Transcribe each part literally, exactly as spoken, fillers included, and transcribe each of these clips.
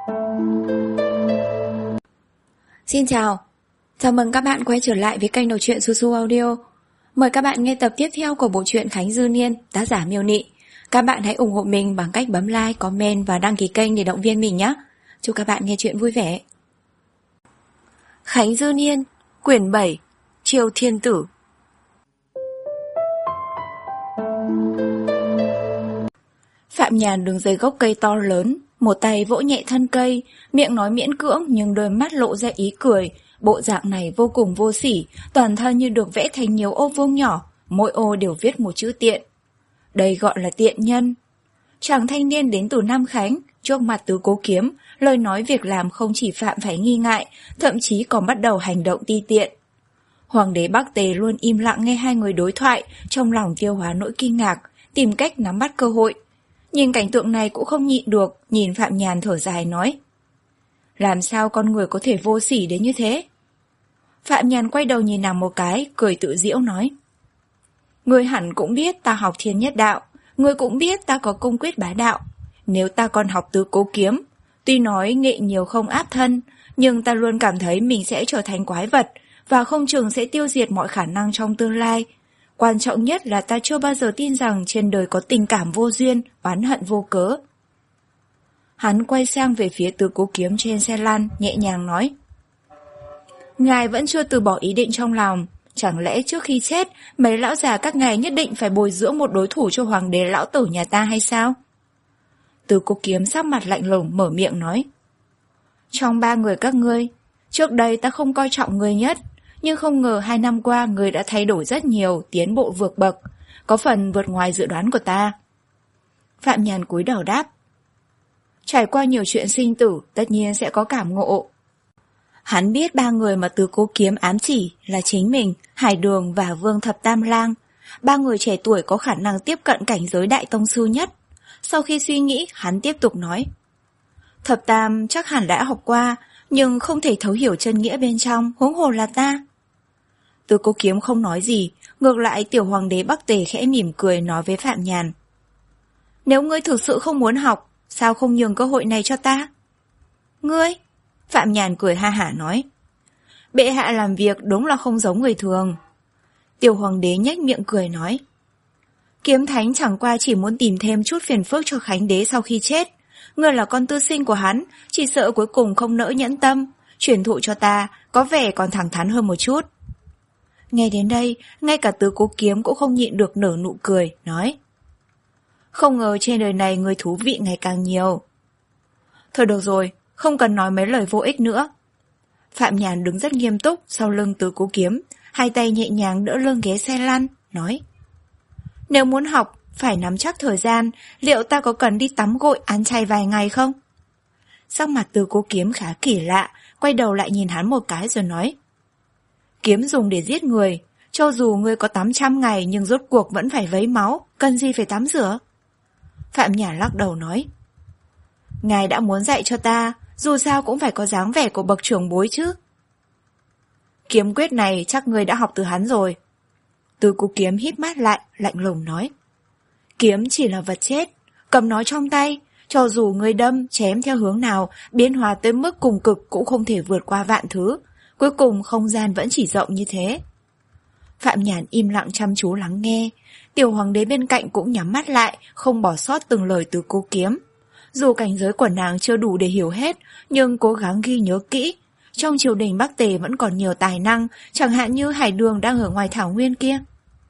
Xin chào, chào mừng các bạn quay trở lại với kênh đọc truyện Su Su Audio. Mời các bạn nghe tập tiếp theo của bộ truyện Khánh Dư Niên, tác giả Miêu Nị. Các bạn hãy ủng hộ mình bằng cách bấm like, comment và đăng ký kênh để động viên mình nhé. Chúc các bạn nghe truyện vui vẻ. Khánh Dư Niên, quyển bảy, Triều Thiên Tử. Phạm Nhàn đứng dưới gốc cây to lớn, một tay vỗ nhẹ thân cây, miệng nói miễn cưỡng nhưng đôi mắt lộ ra ý cười. Bộ dạng này vô cùng vô sỉ, toàn thân như được vẽ thành nhiều ô vuông nhỏ, mỗi ô đều viết một chữ tiện. Đây gọi là tiện nhân. Chàng thanh niên đến từ Nam Khánh, trước mặt Tứ Cố Kiếm, lời nói việc làm không chỉ phạm phải nghi ngại, thậm chí còn bắt đầu hành động ti tiện. Hoàng đế Bắc Tề luôn im lặng nghe hai người đối thoại, trong lòng tiêu hóa nỗi kinh ngạc, tìm cách nắm bắt cơ hội. Nhìn cảnh tượng này cũng không nhịn được, nhìn Phạm Nhàn thở dài nói: làm sao con người có thể vô sỉ đến như thế? Phạm Nhàn quay đầu nhìn nàng một cái, cười tự giễu nói: ngươi hẳn cũng biết ta học Thiên Nhất Đạo, ngươi cũng biết ta có Công Quyết Bá Đạo. Nếu ta còn học Tứ Cố Kiếm, tuy nói nghệ nhiều không áp thân, nhưng ta luôn cảm thấy mình sẽ trở thành quái vật, và không chừng sẽ tiêu diệt mọi khả năng trong tương lai. Quan trọng nhất là ta chưa bao giờ tin rằng trên đời có tình cảm vô duyên, oán hận vô cớ. Hắn quay sang về phía Tứ Cố Kiếm trên xe lăn, nhẹ nhàng nói: ngài vẫn chưa từ bỏ ý định trong lòng. Chẳng lẽ trước khi chết, mấy lão già các ngài nhất định phải bồi dưỡng một đối thủ cho hoàng đế lão tử nhà ta hay sao? Tứ Cố Kiếm sắc mặt lạnh lùng mở miệng nói: trong ba người các ngươi, trước đây ta không coi trọng ngươi nhất, nhưng không ngờ hai năm qua ngươi đã thay đổi rất nhiều, tiến bộ vượt bậc, có phần vượt ngoài dự đoán của ta. Phạm Nhàn cúi đầu đáp: trải qua nhiều chuyện sinh tử, tất nhiên sẽ có cảm ngộ. Hắn biết ba người mà Tứ Cố Kiếm ám chỉ là chính mình, Hải Đường và Vương Thập Tam Lang, ba người trẻ tuổi có khả năng tiếp cận cảnh giới đại tông sư nhất. Sau khi suy nghĩ, hắn tiếp tục nói: Thập Tam chắc hẳn đã học qua, nhưng không thể thấu hiểu chân nghĩa bên trong, huống hồ là ta. Tứ Cố Kiếm không nói gì, ngược lại tiểu hoàng đế Bắc Tề khẽ mỉm cười nói với Phạm Nhàn: nếu ngươi thực sự không muốn học, sao không nhường cơ hội này cho ta? Ngươi? Phạm Nhàn cười ha hả nói: bệ hạ làm việc đúng là không giống người thường. Tiểu hoàng đế nhếch miệng cười nói: Kiếm Thánh chẳng qua chỉ muốn tìm thêm chút phiền phức cho Khánh đế sau khi chết. Ngươi là con tư sinh của hắn, chỉ sợ cuối cùng không nỡ nhẫn tâm, truyền thụ cho ta có vẻ còn thẳng thắn hơn một chút. Nghe đến đây, ngay cả Tứ Cố Kiếm cũng không nhịn được nở nụ cười, nói: không ngờ trên đời này người thú vị ngày càng nhiều. Thôi được rồi, không cần nói mấy lời vô ích nữa. Phạm Nhàn đứng rất nghiêm túc sau lưng Tứ Cố Kiếm, hai tay nhẹ nhàng đỡ lưng ghế xe lăn, nói: nếu muốn học, phải nắm chắc thời gian, liệu ta có cần đi tắm gội ăn chay vài ngày không? Sắc mặt Tứ Cố Kiếm khá kỳ lạ, quay đầu lại nhìn hắn một cái rồi nói: kiếm dùng để giết người, cho dù ngươi có tắm trăm ngày nhưng rốt cuộc vẫn phải vấy máu, cần gì phải tắm rửa? Phạm Nhàn lắc đầu nói: ngài đã muốn dạy cho ta, dù sao cũng phải có dáng vẻ của bậc trưởng bối chứ. Kiếm quyết này chắc ngươi đã học từ hắn rồi. Tứ Cố Kiếm híp mắt lại, lạnh lùng nói: kiếm chỉ là vật chết, cầm nó trong tay, cho dù ngươi đâm, chém theo hướng nào, biến hóa tới mức cùng cực cũng không thể vượt qua vạn thứ, cuối cùng không gian vẫn chỉ rộng như thế. Phạm Nhàn im lặng chăm chú lắng nghe, tiểu hoàng đế bên cạnh cũng nhắm mắt lại, không bỏ sót từng lời Tứ Cố Kiếm. Dù cảnh giới của nàng chưa đủ để hiểu hết, nhưng cố gắng ghi nhớ kỹ. Trong triều đình Bắc Tề vẫn còn nhiều tài năng, chẳng hạn như Hải Đường đang ở ngoài thảo nguyên kia.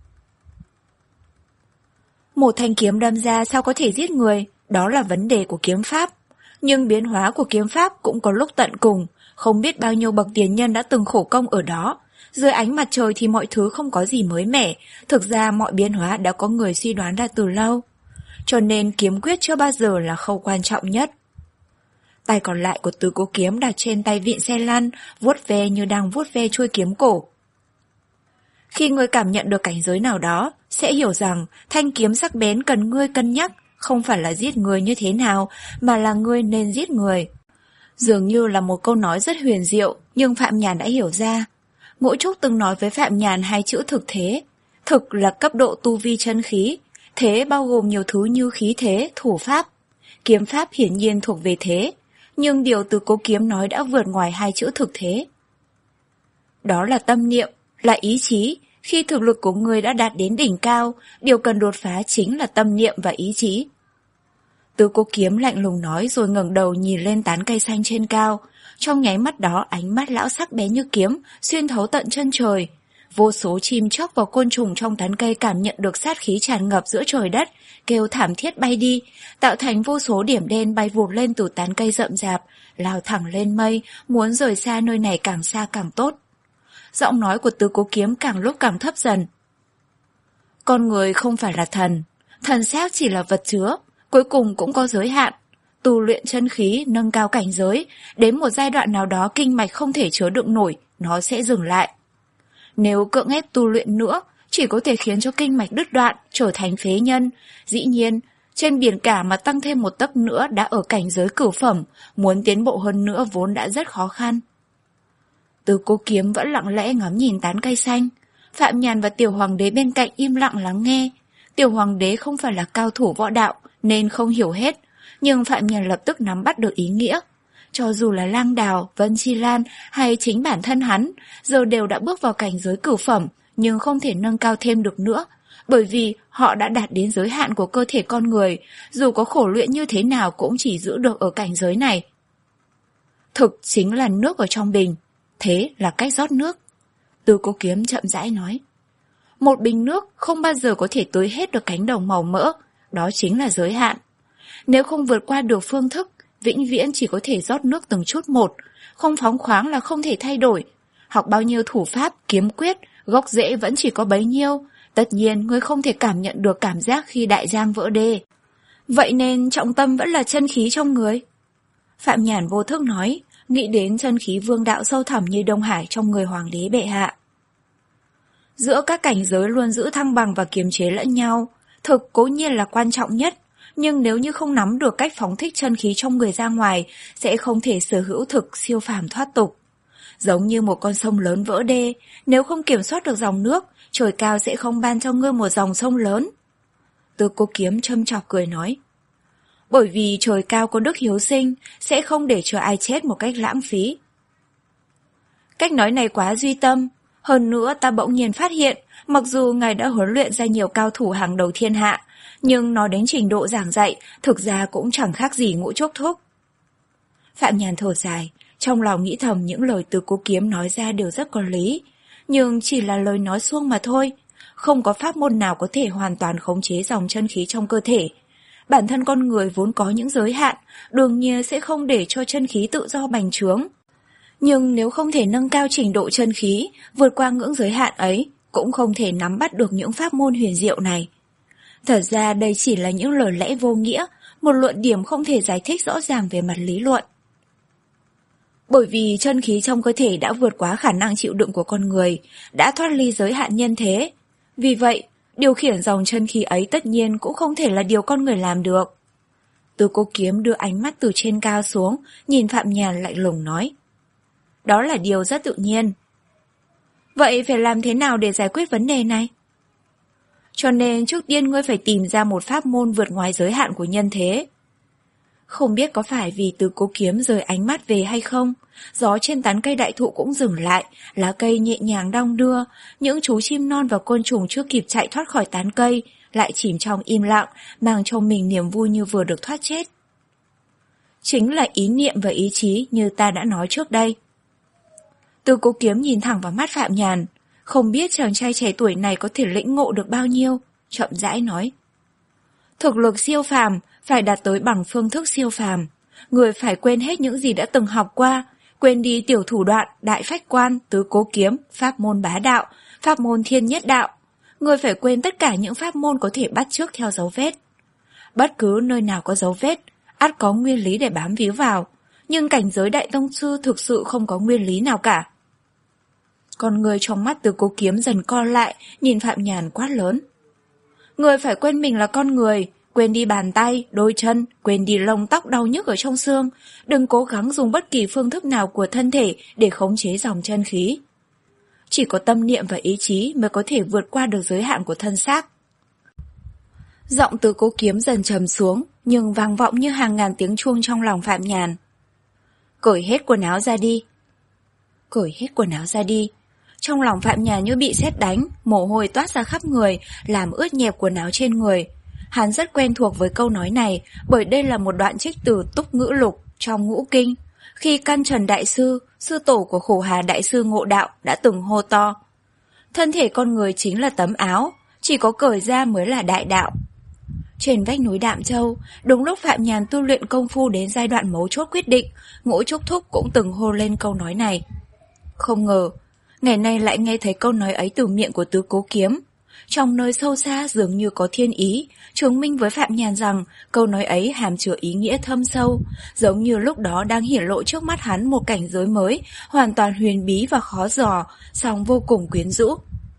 Một thanh kiếm đâm ra sao có thể giết người, đó là vấn đề của kiếm pháp. Nhưng biến hóa của kiếm pháp cũng có lúc tận cùng, không biết bao nhiêu bậc tiền nhân đã từng khổ công ở đó. Dưới ánh mặt trời thì mọi thứ không có gì mới mẻ, thực ra mọi biến hóa đã có người suy đoán ra từ lâu. Cho nên kiếm quyết chưa bao giờ là khâu quan trọng nhất. Tay còn lại của Tứ Cố Kiếm đặt trên tay vịn xe lăn, vuốt ve như đang vuốt ve chuôi kiếm cổ. Khi ngươi cảm nhận được cảnh giới nào đó, sẽ hiểu rằng thanh kiếm sắc bén cần ngươi cân nhắc, không phải là giết người như thế nào, mà là ngươi nên giết người. Dường như là một câu nói rất huyền diệu, nhưng Phạm Nhàn đã hiểu ra. Ngũ Trúc từng nói với Phạm Nhàn hai chữ thực thế. Thực là cấp độ tu vi chân khí, thế bao gồm nhiều thứ như khí thế, thủ pháp. Kiếm pháp hiển nhiên thuộc về thế, nhưng điều Từ Cố Kiếm nói đã vượt ngoài hai chữ thực thế. Đó là tâm niệm, là ý chí. Khi thực lực của người đã đạt đến đỉnh cao, điều cần đột phá chính là tâm niệm và ý chí. Từ Cố Kiếm lạnh lùng nói rồi ngẩng đầu nhìn lên tán cây xanh trên cao. Trong nháy mắt đó, ánh mắt lão sắc bén như kiếm, xuyên thấu tận chân trời. Vô số chim chóc và côn trùng trong tán cây cảm nhận được sát khí tràn ngập giữa trời đất, kêu thảm thiết bay đi, tạo thành vô số điểm đen bay vụt lên từ tán cây rậm rạp, lao thẳng lên mây, muốn rời xa nơi này càng xa càng tốt. Giọng nói của Từ Cố Kiếm càng lúc càng thấp dần. Con người không phải là thần, thần xác chỉ là vật chứa, cuối cùng cũng có giới hạn. Tu luyện chân khí, nâng cao cảnh giới, đến một giai đoạn nào đó kinh mạch không thể chứa đựng nổi, nó sẽ dừng lại. Nếu cưỡng ép tu luyện nữa, chỉ có thể khiến cho kinh mạch đứt đoạn, trở thành phế nhân. Dĩ nhiên, trên biển cả mà tăng thêm một tấc nữa đã ở cảnh giới cửu phẩm, muốn tiến bộ hơn nữa vốn đã rất khó khăn. Từ Cố Kiếm vẫn lặng lẽ ngắm nhìn tán cây xanh. Phạm Nhàn và Tiểu Hoàng đế bên cạnh im lặng lắng nghe. Tiểu Hoàng đế không phải là cao thủ võ đạo nên không hiểu hết, nhưng Phạm Nhàn lập tức nắm bắt được ý nghĩa. Cho dù là Lang Đào, Vân Chi Lan hay chính bản thân hắn, giờ đều đã bước vào cảnh giới cửu phẩm, nhưng không thể nâng cao thêm được nữa, bởi vì họ đã đạt đến giới hạn của cơ thể con người, dù có khổ luyện như thế nào cũng chỉ giữ được ở cảnh giới này. Thực chính là nước ở trong bình, thế là cách rót nước. Từ Cố Kiếm chậm rãi nói. Một bình nước không bao giờ có thể tưới hết được cánh đồng màu mỡ, đó chính là giới hạn. Nếu không vượt qua được phương thức, vĩnh viễn chỉ có thể rót nước từng chút một, không phóng khoáng là không thể thay đổi. Học bao nhiêu thủ pháp, kiếm quyết, gốc rễ vẫn chỉ có bấy nhiêu, tất nhiên ngươi không thể cảm nhận được cảm giác khi đại giang vỡ đê. Vậy nên trọng tâm vẫn là chân khí trong người. Phạm Nhàn vô thức nói, nghĩ đến chân khí vương đạo sâu thẳm như Đông Hải trong người hoàng đế bệ hạ. Giữa các cảnh giới luôn giữ thăng bằng và kiềm chế lẫn nhau, thực cố nhiên là quan trọng nhất, nhưng nếu như không nắm được cách phóng thích chân khí trong người ra ngoài, sẽ không thể sở hữu thực siêu phàm thoát tục. Giống như một con sông lớn vỡ đê, nếu không kiểm soát được dòng nước, trời cao sẽ không ban cho ngươi một dòng sông lớn. Từ Cố Kiếm châm chọc cười nói. Bởi vì trời cao có đức hiếu sinh, sẽ không để cho ai chết một cách lãng phí. Cách nói này quá duy tâm. Hơn nữa ta bỗng nhiên phát hiện, mặc dù ngài đã huấn luyện ra nhiều cao thủ hàng đầu thiên hạ, nhưng nói đến trình độ giảng dạy, thực ra cũng chẳng khác gì Ngũ Trúc Thúc. Phạm Nhàn thở dài, trong lòng nghĩ thầm những lời Từ Cố Kiếm nói ra đều rất có lý, nhưng chỉ là lời nói suông mà thôi. Không có pháp môn nào có thể hoàn toàn khống chế dòng chân khí trong cơ thể. Bản thân con người vốn có những giới hạn, đương nhiên sẽ không để cho chân khí tự do bành trướng. Nhưng nếu không thể nâng cao trình độ chân khí, vượt qua ngưỡng giới hạn ấy, cũng không thể nắm bắt được những pháp môn huyền diệu này. Thật ra đây chỉ là những lời lẽ vô nghĩa, một luận điểm không thể giải thích rõ ràng về mặt lý luận. Bởi vì chân khí trong cơ thể đã vượt quá khả năng chịu đựng của con người, đã thoát ly giới hạn nhân thế. Vì vậy, điều khiển dòng chân khí ấy tất nhiên cũng không thể là điều con người làm được. Từ Cố Kiếm đưa ánh mắt từ trên cao xuống, nhìn Phạm Nhàn lạnh lùng nói. Đó là điều rất tự nhiên. Vậy phải làm thế nào để giải quyết vấn đề này? Cho nên trước tiên ngươi phải tìm ra một pháp môn vượt ngoài giới hạn của nhân thế. Không biết có phải vì Từ Cố Kiếm rời ánh mắt về hay không, gió trên tán cây đại thụ cũng dừng lại, lá cây nhẹ nhàng đong đưa, những chú chim non và côn trùng chưa kịp chạy thoát khỏi tán cây, lại chìm trong im lặng, mang trong mình niềm vui như vừa được thoát chết. Chính là ý niệm và ý chí như ta đã nói trước đây. Từ Cố Kiếm nhìn thẳng vào mắt Phạm Nhàn, không biết chàng trai trẻ tuổi này có thể lĩnh ngộ được bao nhiêu, chậm rãi nói. Thực lực siêu phàm phải đạt tới bằng phương thức siêu phàm. Người phải quên hết những gì đã từng học qua, quên đi tiểu thủ đoạn, đại phách quan, tứ cố kiếm, pháp môn bá đạo, pháp môn thiên nhất đạo. Người phải quên tất cả những pháp môn có thể bắt chước theo dấu vết. Bất cứ nơi nào có dấu vết, ắt có nguyên lý để bám víu vào, nhưng cảnh giới đại tông sư thực sự không có nguyên lý nào cả. Con người trong mắt Từ Cố Kiếm dần co lại, nhìn Phạm Nhàn quát lớn. Người phải quên mình là con người, quên đi bàn tay, đôi chân, quên đi lông tóc đau nhức ở trong xương, đừng cố gắng dùng bất kỳ phương thức nào của thân thể để khống chế dòng chân khí. Chỉ có tâm niệm và ý chí mới có thể vượt qua được giới hạn của thân xác. Giọng Từ Cố Kiếm dần trầm xuống, nhưng vang vọng như hàng ngàn tiếng chuông trong lòng Phạm Nhàn. Cởi hết quần áo ra đi. Cởi hết quần áo ra đi. Trong lòng Phạm Nhàn như bị sét đánh, mồ hôi toát ra khắp người, làm ướt nhẹp quần áo trên người. Hắn rất quen thuộc với câu nói này, bởi đây là một đoạn trích từ Túc Ngữ Lục trong Ngũ Kinh. Khi căn trần đại sư, sư tổ của Khổ Hà đại sư Ngộ Đạo đã từng hô to: thân thể con người chính là tấm áo, chỉ có cởi ra mới là đại đạo. Trên vách núi Đạm Châu, đúng lúc Phạm Nhàn tu luyện công phu đến giai đoạn mấu chốt quyết định, Ngũ Trúc Thúc cũng từng hô lên câu nói này. Không ngờ, ngày nay lại nghe thấy câu nói ấy từ miệng của Tứ Cố Kiếm. Trong nơi sâu xa dường như có thiên ý, chứng minh với Phạm Nhàn rằng câu nói ấy hàm chứa ý nghĩa thâm sâu, giống như lúc đó đang hiển lộ trước mắt hắn một cảnh giới mới, hoàn toàn huyền bí và khó dò, song vô cùng quyến rũ.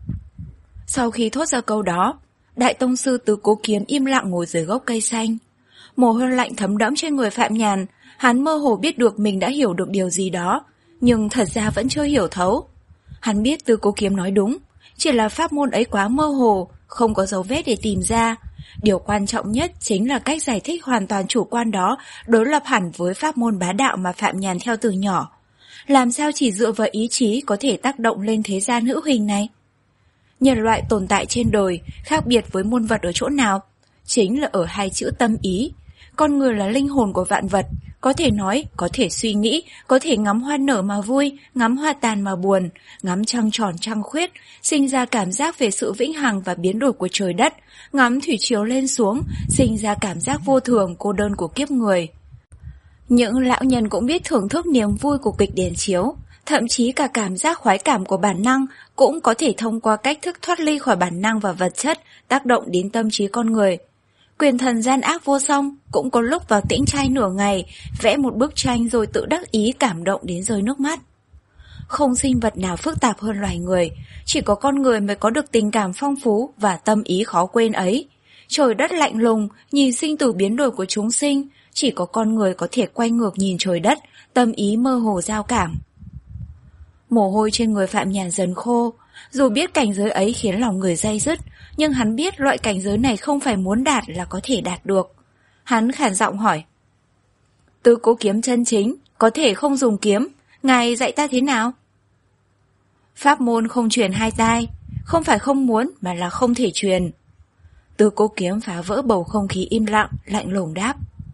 Sau khi thốt ra câu đó, Đại Tông sư Tứ Cố Kiếm im lặng ngồi dưới gốc cây xanh. Mồ hôi lạnh thấm đẫm trên người Phạm Nhàn, hắn mơ hồ biết được mình đã hiểu được điều gì đó, nhưng thật ra vẫn chưa hiểu thấu. Hắn biết Tứ Cố Kiếm nói đúng, chỉ là pháp môn ấy quá mơ hồ, không có dấu vết để tìm ra. Điều quan trọng nhất chính là cách giải thích hoàn toàn chủ quan đó đối lập hẳn với pháp môn bá đạo mà Phạm Nhàn theo từ nhỏ. Làm sao chỉ dựa vào ý chí có thể tác động lên thế gian hữu hình này? Nhân loại tồn tại trên đời khác biệt với muôn vật ở chỗ nào? Chính là ở hai chữ tâm ý. Con người là linh hồn của vạn vật, có thể nói, có thể suy nghĩ, có thể ngắm hoa nở mà vui, ngắm hoa tàn mà buồn, ngắm trăng tròn trăng khuyết, sinh ra cảm giác về sự vĩnh hằng và biến đổi của trời đất, ngắm thủy triều lên xuống, sinh ra cảm giác vô thường, cô đơn của kiếp người. Những lão nhân cũng biết thưởng thức niềm vui của kịch đèn chiếu, thậm chí cả cảm giác khoái cảm của bản năng cũng có thể thông qua cách thức thoát ly khỏi bản năng và vật chất tác động đến tâm trí con người. Quyền thần gian ác vô song cũng có lúc vào tĩnh trai nửa ngày, vẽ một bức tranh rồi tự đắc ý cảm động đến rơi nước mắt. Không sinh vật nào phức tạp hơn loài người, chỉ có con người mới có được tình cảm phong phú và tâm ý khó quên ấy. Trời đất lạnh lùng, nhìn sinh tử biến đổi của chúng sinh, chỉ có con người có thể quay ngược nhìn trời đất, tâm ý mơ hồ giao cảm. Mồ hôi trên người Phạm Nhàn dần khô, dù biết cảnh giới ấy khiến lòng người day dứt, nhưng hắn biết loại cảnh giới này không phải muốn đạt là có thể đạt được. Hắn khản giọng hỏi: Tứ Cố Kiếm chân chính, có thể không dùng kiếm, ngài dạy ta thế nào? Pháp môn không truyền hai tai, không phải không muốn mà là không thể truyền. Tứ Cố Kiếm phá vỡ bầu không khí im lặng, lạnh lùng đáp: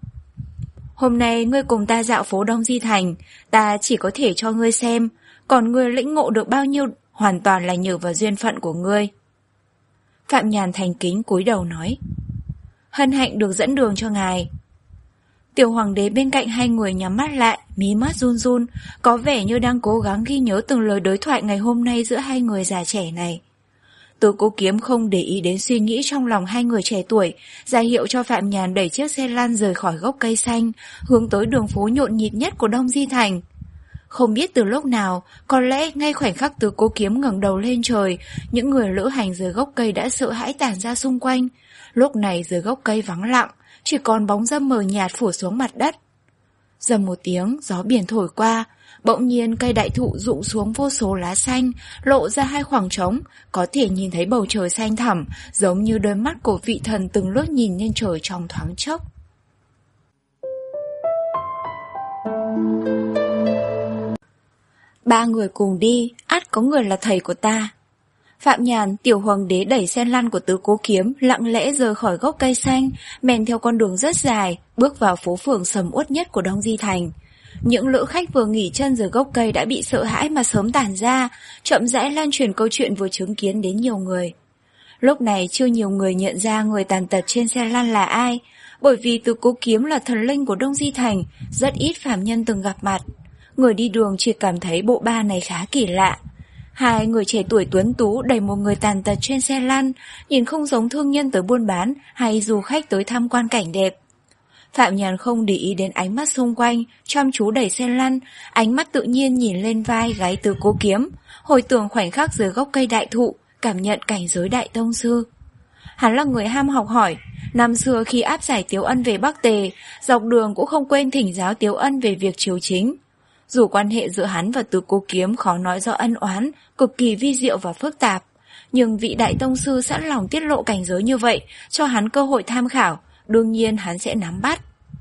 Hôm nay ngươi cùng ta dạo phố Đông Di Thành, ta chỉ có thể cho ngươi xem, còn ngươi lĩnh ngộ được bao nhiêu hoàn toàn là nhờ vào duyên phận của ngươi. Phạm Nhàn thành kính cúi đầu nói: Hân hạnh được dẫn đường cho ngài. Tiểu hoàng đế bên cạnh hai người nhắm mắt lại, mí mắt run run, có vẻ như đang cố gắng ghi nhớ từng lời đối thoại ngày hôm nay giữa hai người già trẻ này. Tứ Cố Kiếm không để ý đến suy nghĩ trong lòng hai người trẻ tuổi, ra hiệu cho Phạm Nhàn đẩy chiếc xe lăn rời khỏi gốc cây xanh, hướng tới đường phố nhộn nhịp nhất của Đông Di Thành. Không biết từ lúc nào, có lẽ ngay khoảnh khắc Tứ Cố Kiếm ngẩng đầu lên trời, những người lữ hành dưới gốc cây đã sợ hãi tản ra xung quanh. Lúc này dưới gốc cây vắng lặng, chỉ còn bóng râm mờ nhạt phủ xuống mặt đất. Rầm một tiếng, gió biển thổi qua, bỗng nhiên cây đại thụ rụng xuống vô số lá xanh, lộ ra hai khoảng trống, có thể nhìn thấy bầu trời xanh thẳm, giống như đôi mắt của vị thần từng lướt nhìn lên trời trong thoáng chốc. Ba người cùng đi, ắt có người là thầy của ta. Phạm Nhàn, tiểu hoàng đế đẩy xe lăn của Tứ Cố Kiếm, lặng lẽ rời khỏi gốc cây xanh, men theo con đường rất dài, bước vào phố phường sầm uất nhất của Đông Di Thành. Những lữ khách vừa nghỉ chân dưới gốc cây đã bị sợ hãi mà sớm tản ra, chậm rãi lan truyền câu chuyện vừa chứng kiến đến nhiều người. Lúc này chưa nhiều người nhận ra người tàn tật trên xe lăn là ai, bởi vì Tứ Cố Kiếm là thần linh của Đông Di Thành, rất ít phàm nhân từng gặp mặt. Người đi đường chỉ cảm thấy bộ ba này khá kỳ lạ. Hai người trẻ tuổi tuấn tú đẩy một người tàn tật trên xe lăn, nhìn không giống thương nhân tới buôn bán hay du khách tới tham quan cảnh đẹp. Phạm Nhàn không để ý đến ánh mắt xung quanh, chăm chú đẩy xe lăn, ánh mắt tự nhiên nhìn lên vai gáy Tứ Cố Kiếm, hồi tưởng khoảnh khắc dưới gốc cây đại thụ, cảm nhận cảnh giới đại tông sư. Hắn là người ham học hỏi, năm xưa khi áp giải Tiếu Ân về Bắc Tề, dọc đường cũng không quên thỉnh giáo Tiếu Ân về việc triều chính. Dù quan hệ giữa hắn và Tứ Cố Kiếm khó nói do ân oán, cực kỳ vi diệu và phức tạp, nhưng vị đại tông sư sẵn lòng tiết lộ cảnh giới như vậy, cho hắn cơ hội tham khảo, đương nhiên hắn sẽ nắm bắt.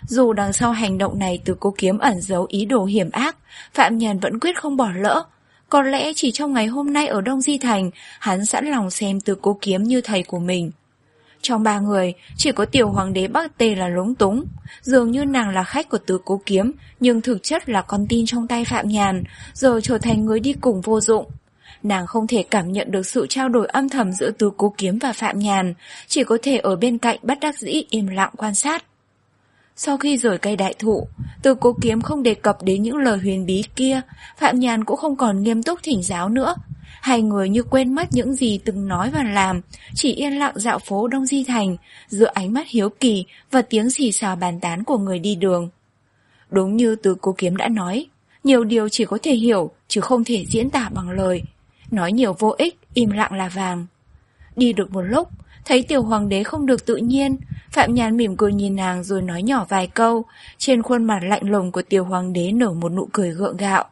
Dù đằng sau hành động này Từ Cố Kiếm ẩn giấu ý đồ hiểm ác, Phạm Nhàn vẫn quyết không bỏ lỡ. Có lẽ chỉ trong ngày hôm nay ở Đông Di Thành, hắn sẵn lòng xem Từ Cố Kiếm như thầy của mình. Trong ba người, chỉ có tiểu hoàng đế Bắc Tề là lúng túng. Dường như nàng là khách của Từ Cố Kiếm, nhưng thực chất là con tin trong tay Phạm Nhàn, giờ trở thành người đi cùng vô dụng. Nàng không thể cảm nhận được sự trao đổi âm thầm giữa Từ Cố Kiếm và Phạm Nhàn, chỉ có thể ở bên cạnh bất đắc dĩ im lặng quan sát. Sau khi rời cây đại thụ, Từ Cố Kiếm không đề cập đến những lời huyền bí kia, Phạm Nhàn cũng không còn nghiêm túc thỉnh giáo nữa. Hai người như quên mất những gì từng nói và làm, chỉ yên lặng dạo phố Đông Di Thành, giữa ánh mắt hiếu kỳ và tiếng xì xào bàn tán của người đi đường. Đúng như Từ Cố Kiếm đã nói, nhiều điều chỉ có thể hiểu, chứ không thể diễn tả bằng lời. Nói nhiều vô ích, im lặng là vàng. Đi được một lúc, thấy tiểu hoàng đế không được tự nhiên, Phạm Nhàn mỉm cười nhìn nàng rồi nói nhỏ vài câu. Trên khuôn mặt lạnh lùng của tiểu hoàng đế nở một nụ cười gượng gạo.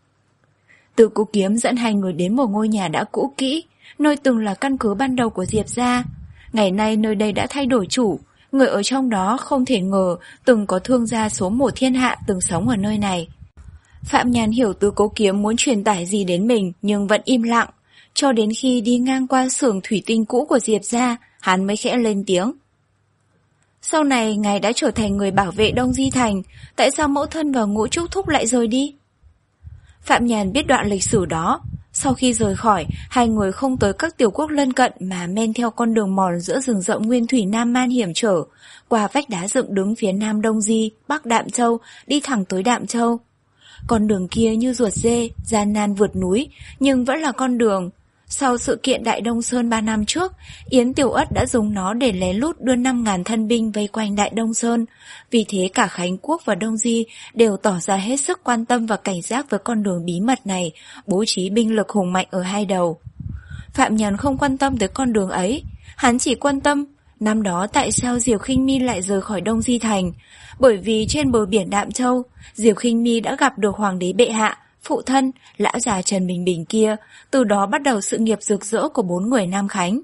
Từ Cố Kiếm dẫn hai người đến một ngôi nhà đã cũ kỹ, nơi từng là căn cứ ban đầu của Diệp gia. Ngày nay nơi đây đã thay đổi chủ, người ở trong đó không thể ngờ từng có thương gia số một thiên hạ từng sống ở nơi này. Phạm Nhàn hiểu Từ Cố Kiếm muốn truyền tải gì đến mình nhưng vẫn im lặng, cho đến khi đi ngang qua xưởng thủy tinh cũ của Diệp gia, hắn mới khẽ lên tiếng. Sau này ngài đã trở thành người bảo vệ Đông Di Thành, tại sao mẫu thân và Ngũ Trúc Thúc lại rời đi? Phạm Nhàn biết đoạn lịch sử đó. Sau khi rời khỏi, hai người không tới các tiểu quốc lân cận mà men theo con đường mòn giữa rừng rậm nguyên thủy Nam Man hiểm trở, qua vách đá dựng đứng phía nam Đông Di, bắc Đạm Châu, đi thẳng tới Đạm Châu. Con đường kia như ruột dê, gian nan vượt núi, nhưng vẫn là con đường. Sau sự kiện Đại Đông Sơn ba năm trước, Yến Tiểu Ất đã dùng nó để lén lút đưa năm ngàn thân binh vây quanh Đại Đông Sơn. Vì thế cả Khánh Quốc và Đông Di đều tỏ ra hết sức quan tâm và cảnh giác với con đường bí mật này, bố trí binh lực hùng mạnh ở hai đầu. Phạm Nhàn không quan tâm tới con đường ấy, hắn chỉ quan tâm năm đó tại sao Diệp Khinh Mi lại rời khỏi Đông Di Thành. Bởi vì trên bờ biển Đạm Châu, Diệp Khinh Mi đã gặp được Hoàng đế bệ hạ, phụ thân, lão già Trần Bình Bình kia, từ đó bắt đầu sự nghiệp rực rỡ của bốn người Nam Khánh.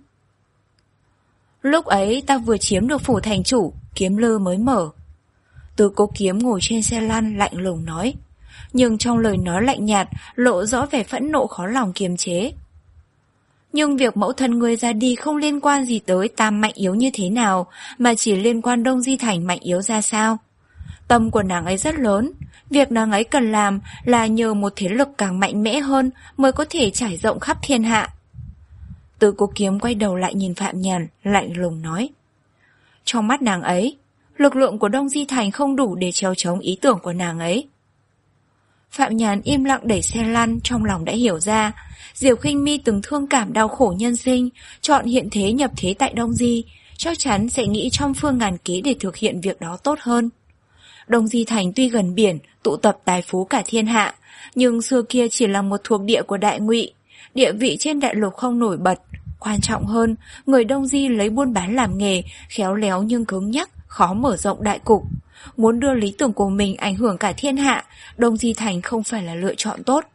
Lúc ấy ta vừa chiếm được phủ thành chủ, Kiếm Lư mới mở. Từ Cố Kiếm ngồi trên xe lăn lạnh lùng nói, nhưng trong lời nói lạnh nhạt lộ rõ vẻ phẫn nộ khó lòng kiềm chế. Nhưng việc mẫu thân ngươi ra đi không liên quan gì tới ta mạnh yếu như thế nào, mà chỉ liên quan Đông Di Thành mạnh yếu ra sao. Tâm của nàng ấy rất lớn, việc nàng ấy cần làm là nhờ một thế lực càng mạnh mẽ hơn mới có thể trải rộng khắp thiên hạ. Từ Cố Kiếm quay đầu lại nhìn Phạm Nhàn, lạnh lùng nói. Trong mắt nàng ấy, lực lượng của Đông Di Thành không đủ để trèo chống ý tưởng của nàng ấy. Phạm Nhàn im lặng đẩy xe lăn, trong lòng đã hiểu ra, Diệp Khinh Mi từng thương cảm đau khổ nhân sinh, chọn hiện thế nhập thế tại Đông Di, chắc chắn sẽ nghĩ trăm phương ngàn kế để thực hiện việc đó tốt hơn. Đông Di Thành tuy gần biển, tụ tập tài phú cả thiên hạ, nhưng xưa kia chỉ là một thuộc địa của Đại Ngụy, địa vị trên đại lục không nổi bật. Quan trọng hơn, người Đông Di lấy buôn bán làm nghề, khéo léo nhưng cứng nhắc, khó mở rộng đại cục. Muốn đưa lý tưởng của mình ảnh hưởng cả thiên hạ, Đông Di Thành không phải là lựa chọn tốt.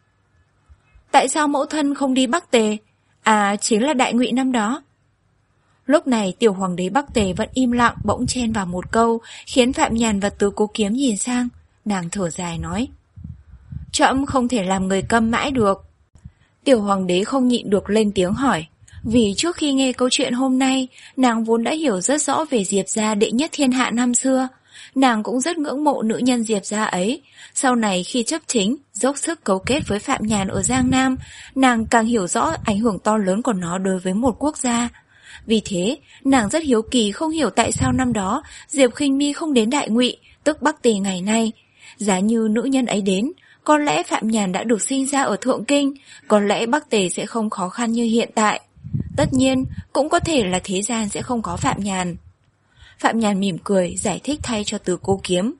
Tại sao mẫu thân không đi Bắc Tề? À, chính là Đại Ngụy năm đó. Lúc này tiểu hoàng đế Bắc Tề vẫn im lặng, bỗng chen vào một câu, khiến Phạm Nhàn và Từ Cố Kiếm nhìn sang. Nàng thở dài nói, trẫm không thể làm người câm mãi được. Tiểu hoàng đế không nhịn được lên tiếng hỏi, vì trước khi nghe câu chuyện hôm nay, nàng vốn đã hiểu rất rõ về Diệp gia đệ nhất thiên hạ năm xưa. Nàng cũng rất ngưỡng mộ nữ nhân Diệp gia ấy. Sau này khi chấp chính, dốc sức cấu kết với Phạm Nhàn ở Giang Nam, nàng càng hiểu rõ ảnh hưởng to lớn của nó đối với một quốc gia. Vì thế, nàng rất hiếu kỳ không hiểu tại sao năm đó Diệp Khinh Mi không đến Đại Ngụy, tức Bắc Tề ngày nay. Giá như nữ nhân ấy đến, có lẽ Phạm Nhàn đã được sinh ra ở Thượng Kinh, có lẽ Bắc Tề sẽ không khó khăn như hiện tại. Tất nhiên, cũng có thể là thế gian sẽ không có Phạm Nhàn. Phạm Nhàn mỉm cười, giải thích thay cho Từ Cố Kiếm.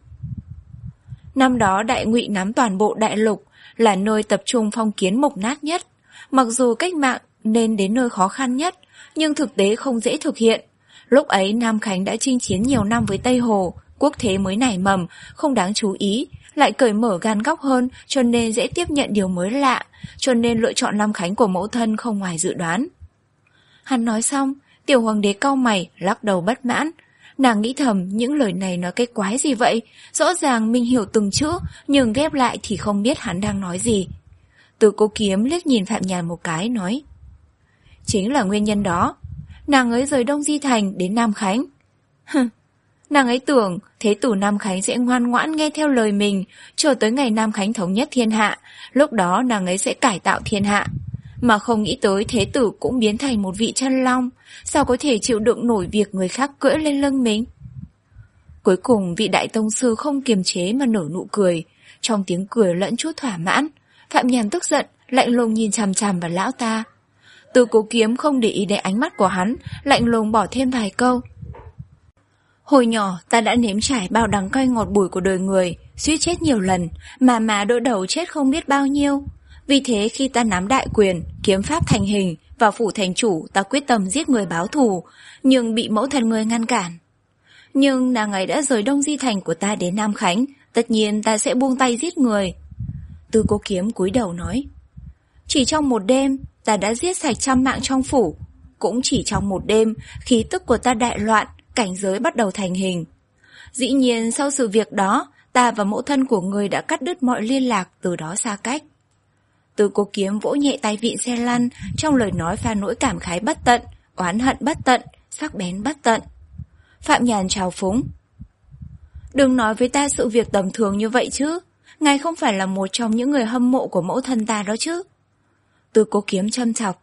Năm đó Đại Ngụy nắm toàn bộ đại lục, là nơi tập trung phong kiến mục nát nhất. Mặc dù cách mạng nên đến nơi khó khăn nhất, nhưng thực tế không dễ thực hiện. Lúc ấy Nam Khánh đã chinh chiến nhiều năm với Tây Hồ, quốc thế mới nảy mầm, không đáng chú ý, lại cởi mở gan góc hơn, cho nên dễ tiếp nhận điều mới lạ, cho nên lựa chọn Nam Khánh của mẫu thân không ngoài dự đoán. Hắn nói xong, tiểu hoàng đế cau mày, lắc đầu bất mãn. Nàng nghĩ thầm những lời này nói cái quái gì vậy? Rõ ràng mình hiểu từng chữ, nhưng ghép lại thì không biết hắn đang nói gì. Từ Cố Kiếm liếc nhìn Phạm Nhàn một cái, nói: chính là nguyên nhân đó. Nàng ấy rời Đông Di Thành đến Nam Khánh. Hừ, nàng ấy tưởng Thế tử Nam Khánh sẽ ngoan ngoãn nghe theo lời mình, chờ tới ngày Nam Khánh thống nhất thiên hạ, lúc đó nàng ấy sẽ cải tạo thiên hạ. Mà không nghĩ tới Thế tử cũng biến thành một vị chân long, sao có thể chịu đựng nổi việc người khác cưỡi lên lưng mình. Cuối cùng vị đại tông sư không kiềm chế mà nở nụ cười, trong tiếng cười lẫn chút thỏa mãn. Phạm Nhàn tức giận, lạnh lùng nhìn chằm chằm vào lão ta. Từ Cố Kiếm không để ý đến ánh mắt của hắn, lạnh lùng bỏ thêm vài câu. Hồi nhỏ ta đã nếm trải bao đắng cay ngọt bùi của đời người, suýt chết nhiều lần, mà mà đỡ đầu chết không biết bao nhiêu. Vì thế khi ta nắm đại quyền, kiếm pháp thành hình, vào phủ thành chủ, ta quyết tâm giết người báo thù, nhưng bị mẫu thân người ngăn cản. Nhưng nàng ấy đã rời Đông Di Thành của ta đến Nam Khánh, tất nhiên ta sẽ buông tay giết người. Từ Cố Kiếm cúi đầu nói: chỉ trong một đêm, ta đã giết sạch trăm mạng trong phủ. Cũng chỉ trong một đêm, khí tức của ta đại loạn, cảnh giới bắt đầu thành hình. Dĩ nhiên sau sự việc đó, ta và mẫu thân của người đã cắt đứt mọi liên lạc, từ đó xa cách. Từ Cố Kiếm vỗ nhẹ tay vịn xe lăn, trong lời nói pha nỗi cảm khái bất tận, oán hận bất tận, sắc bén bất tận. Phạm Nhàn trào phúng: đừng nói với ta sự việc tầm thường như vậy chứ, ngài không phải là một trong những người hâm mộ của mẫu thân ta đó chứ. Từ Cố Kiếm châm chọc: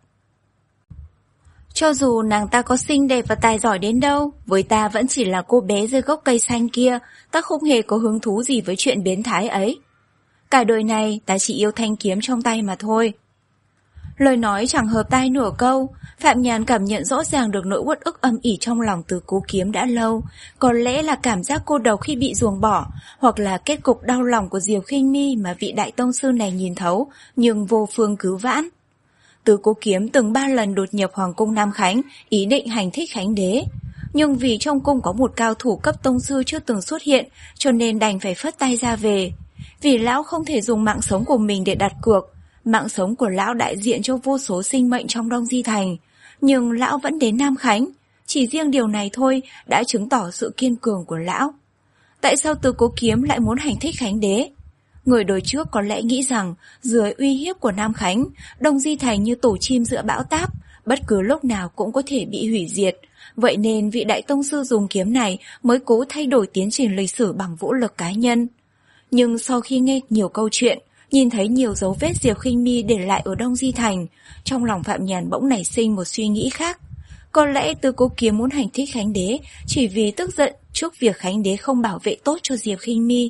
cho dù nàng ta có xinh đẹp và tài giỏi đến đâu, với ta vẫn chỉ là cô bé dưới gốc cây xanh kia, ta không hề có hứng thú gì với chuyện biến thái ấy. Cả đời này ta chỉ yêu thanh kiếm trong tay mà thôi. Lời nói chẳng hợp tai nửa câu, Phạm Nhàn cảm nhận rõ ràng được nỗi uất ức âm ỉ trong lòng Từ Cố Kiếm đã lâu, có lẽ là cảm giác cô độc khi bị ruồng bỏ, hoặc là kết cục đau lòng của Diệp Khinh Mi mà vị đại tông sư này nhìn thấu, nhưng vô phương cứu vãn. Từ Cố Kiếm từng ba lần đột nhập Hoàng cung Nam Khánh, ý định hành thích Khánh đế. Nhưng vì trong cung có một cao thủ cấp tông sư chưa từng xuất hiện, cho nên đành phải phất tay ra về. Vì lão không thể dùng mạng sống của mình để đặt cược, mạng sống của lão đại diện cho vô số sinh mệnh trong Đông Di Thành. Nhưng lão vẫn đến Nam Khánh, chỉ riêng điều này thôi đã chứng tỏ sự kiên cường của lão. Tại sao Từ Cố Kiếm lại muốn hành thích Khánh đế? Người đời trước có lẽ nghĩ rằng dưới uy hiếp của Nam Khánh, Đông Di Thành như tổ chim giữa bão táp, bất cứ lúc nào cũng có thể bị hủy diệt. Vậy nên vị đại tông sư dùng kiếm này mới cố thay đổi tiến trình lịch sử bằng vũ lực cá nhân. Nhưng sau khi nghe nhiều câu chuyện, nhìn thấy nhiều dấu vết Diệp Khinh Mi để lại ở Đông Di Thành, trong lòng Phạm Nhàn bỗng nảy sinh một suy nghĩ khác. Có lẽ Từ Cố Kiếm muốn hành thích Khánh đế chỉ vì tức giận trước việc Khánh đế không bảo vệ tốt cho Diệp Khinh Mi.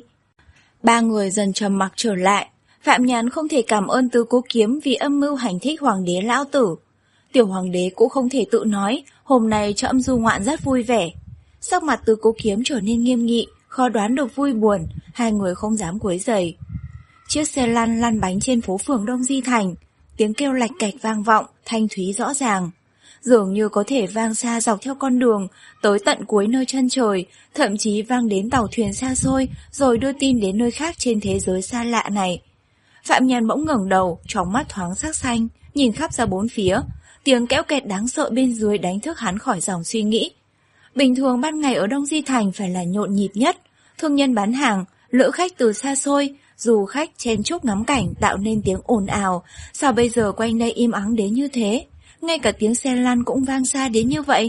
Ba người dần trầm mặc trở lại. Phạm Nhàn không thể cảm ơn Từ Cố Kiếm vì âm mưu hành thích hoàng đế lão tử. Tiểu hoàng đế cũng không thể tự nói hôm nay trẫm du ngoạn rất vui vẻ. Sắc mặt Từ Cố Kiếm trở nên nghiêm nghị, khó đoán được vui buồn, hai người không dám quấy rầy. Chiếc xe lăn lăn bánh trên phố phường Đông Di Thành, tiếng kêu lạch cạch vang vọng, thanh thúy rõ ràng. Dường như có thể vang xa dọc theo con đường, tới tận cuối nơi chân trời, thậm chí vang đến tàu thuyền xa xôi, rồi đưa tin đến nơi khác trên thế giới xa lạ này. Phạm Nhàn bỗng ngẩng đầu, trong mắt thoáng sắc xanh, nhìn khắp ra bốn phía. Tiếng kéo kẹt đáng sợ bên dưới đánh thức hắn khỏi dòng suy nghĩ. Bình thường ban ngày ở Đông Di Thành phải là nhộn nhịp nhất, thương nhân bán hàng, lữ khách từ xa xôi, du khách chen chúc ngắm cảnh tạo nên tiếng ồn ào. Sao bây giờ quanh đây im ắng đến như thế? Ngay cả tiếng xe lăn cũng vang xa đến như vậy.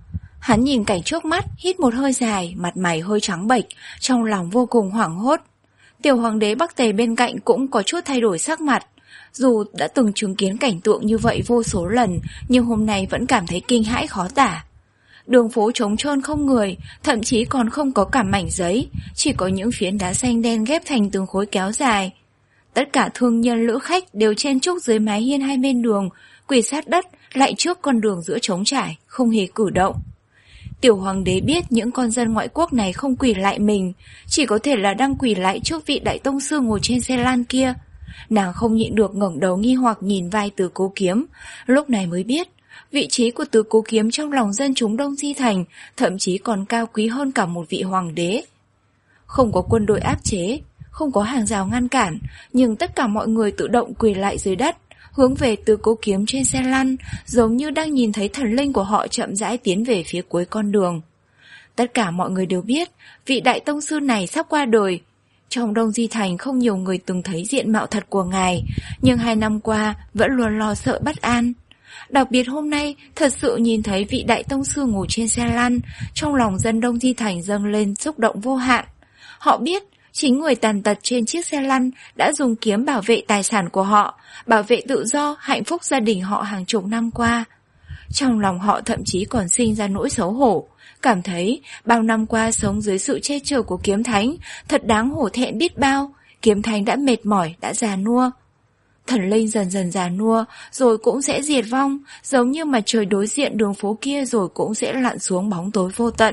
Hắn nhìn cảnh trước mắt, hít một hơi dài, mặt mày hơi trắng bệch, trong lòng vô cùng hoảng hốt. Tiểu hoàng đế Bắc Tề bên cạnh cũng có chút thay đổi sắc mặt. Dù đã từng chứng kiến cảnh tượng như vậy vô số lần, nhưng hôm nay vẫn cảm thấy kinh hãi khó tả. Đường phố trống trơn không người, thậm chí còn không có cả mảnh giấy, chỉ có những phiến đá xanh đen ghép thành từng khối kéo dài. Tất cả thương nhân lữ khách đều chen chúc dưới mái hiên hai bên đường, quỳ sát đất, lại trước con đường giữa trống trải, không hề cử động. Tiểu hoàng đế biết những con dân ngoại quốc này không quỳ lại mình, chỉ có thể là đang quỳ lại trước vị đại tông sư ngồi trên xe lan kia. Nàng không nhịn được ngẩng đầu nghi hoặc nhìn vai Từ Cố Kiếm, lúc này mới biết, vị trí của Từ Cố Kiếm trong lòng dân chúng Đông Di Thành thậm chí còn cao quý hơn cả một vị hoàng đế. Không có quân đội áp chế, không có hàng rào ngăn cản, nhưng tất cả mọi người tự động quỳ lại dưới đất, hướng về Từ Cố Kiếm trên xe lăn, giống như đang nhìn thấy thần linh của họ chậm rãi tiến về phía cuối con đường. Tất cả mọi người đều biết, vị đại tông sư này sắp qua đời. Trong Đông Di Thành không nhiều người từng thấy diện mạo thật của ngài, nhưng hai năm qua vẫn luôn lo sợ bất an. Đặc biệt hôm nay, thật sự nhìn thấy vị đại tông sư ngồi trên xe lăn, trong lòng dân Đông Di Thành dâng lên xúc động vô hạn. Họ biết, chính người tàn tật trên chiếc xe lăn đã dùng kiếm bảo vệ tài sản của họ, bảo vệ tự do, hạnh phúc gia đình họ hàng chục năm qua. Trong lòng họ thậm chí còn sinh ra nỗi xấu hổ, cảm thấy bao năm qua sống dưới sự che chở của Kiếm Thánh thật đáng hổ thẹn biết bao. Kiếm Thánh đã mệt mỏi, đã già nua. Thần linh dần dần già nua rồi cũng sẽ diệt vong, giống như mặt trời đối diện đường phố kia rồi cũng sẽ lặn xuống bóng tối vô tận.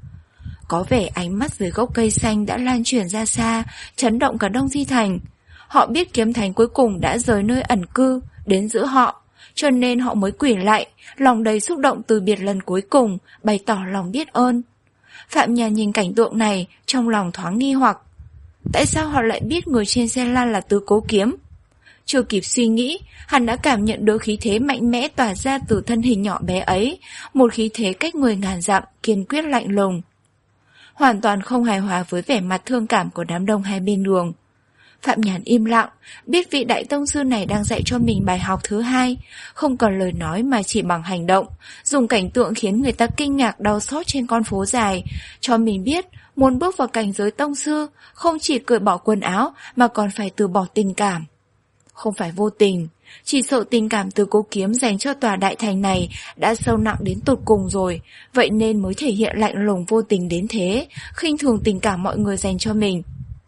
Có vẻ ánh mắt dưới gốc cây xanh đã lan truyền ra xa, chấn động cả Đông Di Thành. Họ biết Kiếm Thánh cuối cùng đã rời nơi ẩn cư, đến giữa họ, cho nên họ mới quỳ lại, lòng đầy xúc động từ biệt lần cuối cùng, bày tỏ lòng biết ơn. Phạm Nhàn nhìn cảnh tượng này, trong lòng thoáng nghi hoặc. Tại sao họ lại biết người trên xe lăn là Tứ Cố Kiếm? Chưa kịp suy nghĩ, hắn đã cảm nhận được khí thế mạnh mẽ tỏa ra từ thân hình nhỏ bé ấy, một khí thế cách người ngàn dặm, kiên quyết lạnh lùng. Hoàn toàn không hài hòa với vẻ mặt thương cảm của đám đông hai bên đường. Phạm Nhàn im lặng, biết vị đại tông sư này đang dạy cho mình bài học thứ hai, không cần lời nói mà chỉ bằng hành động, dùng cảnh tượng khiến người ta kinh ngạc đau xót trên con phố dài, cho mình biết muốn bước vào cảnh giới tông sư, không chỉ cởi bỏ quần áo mà còn phải từ bỏ tình cảm. Không phải vô tình, chỉ sợ tình cảm Tứ Cố Kiếm dành cho tòa đại thành này đã sâu nặng đến tột cùng rồi, vậy nên mới thể hiện lạnh lùng vô tình đến thế, khinh thường tình cảm mọi người dành cho mình.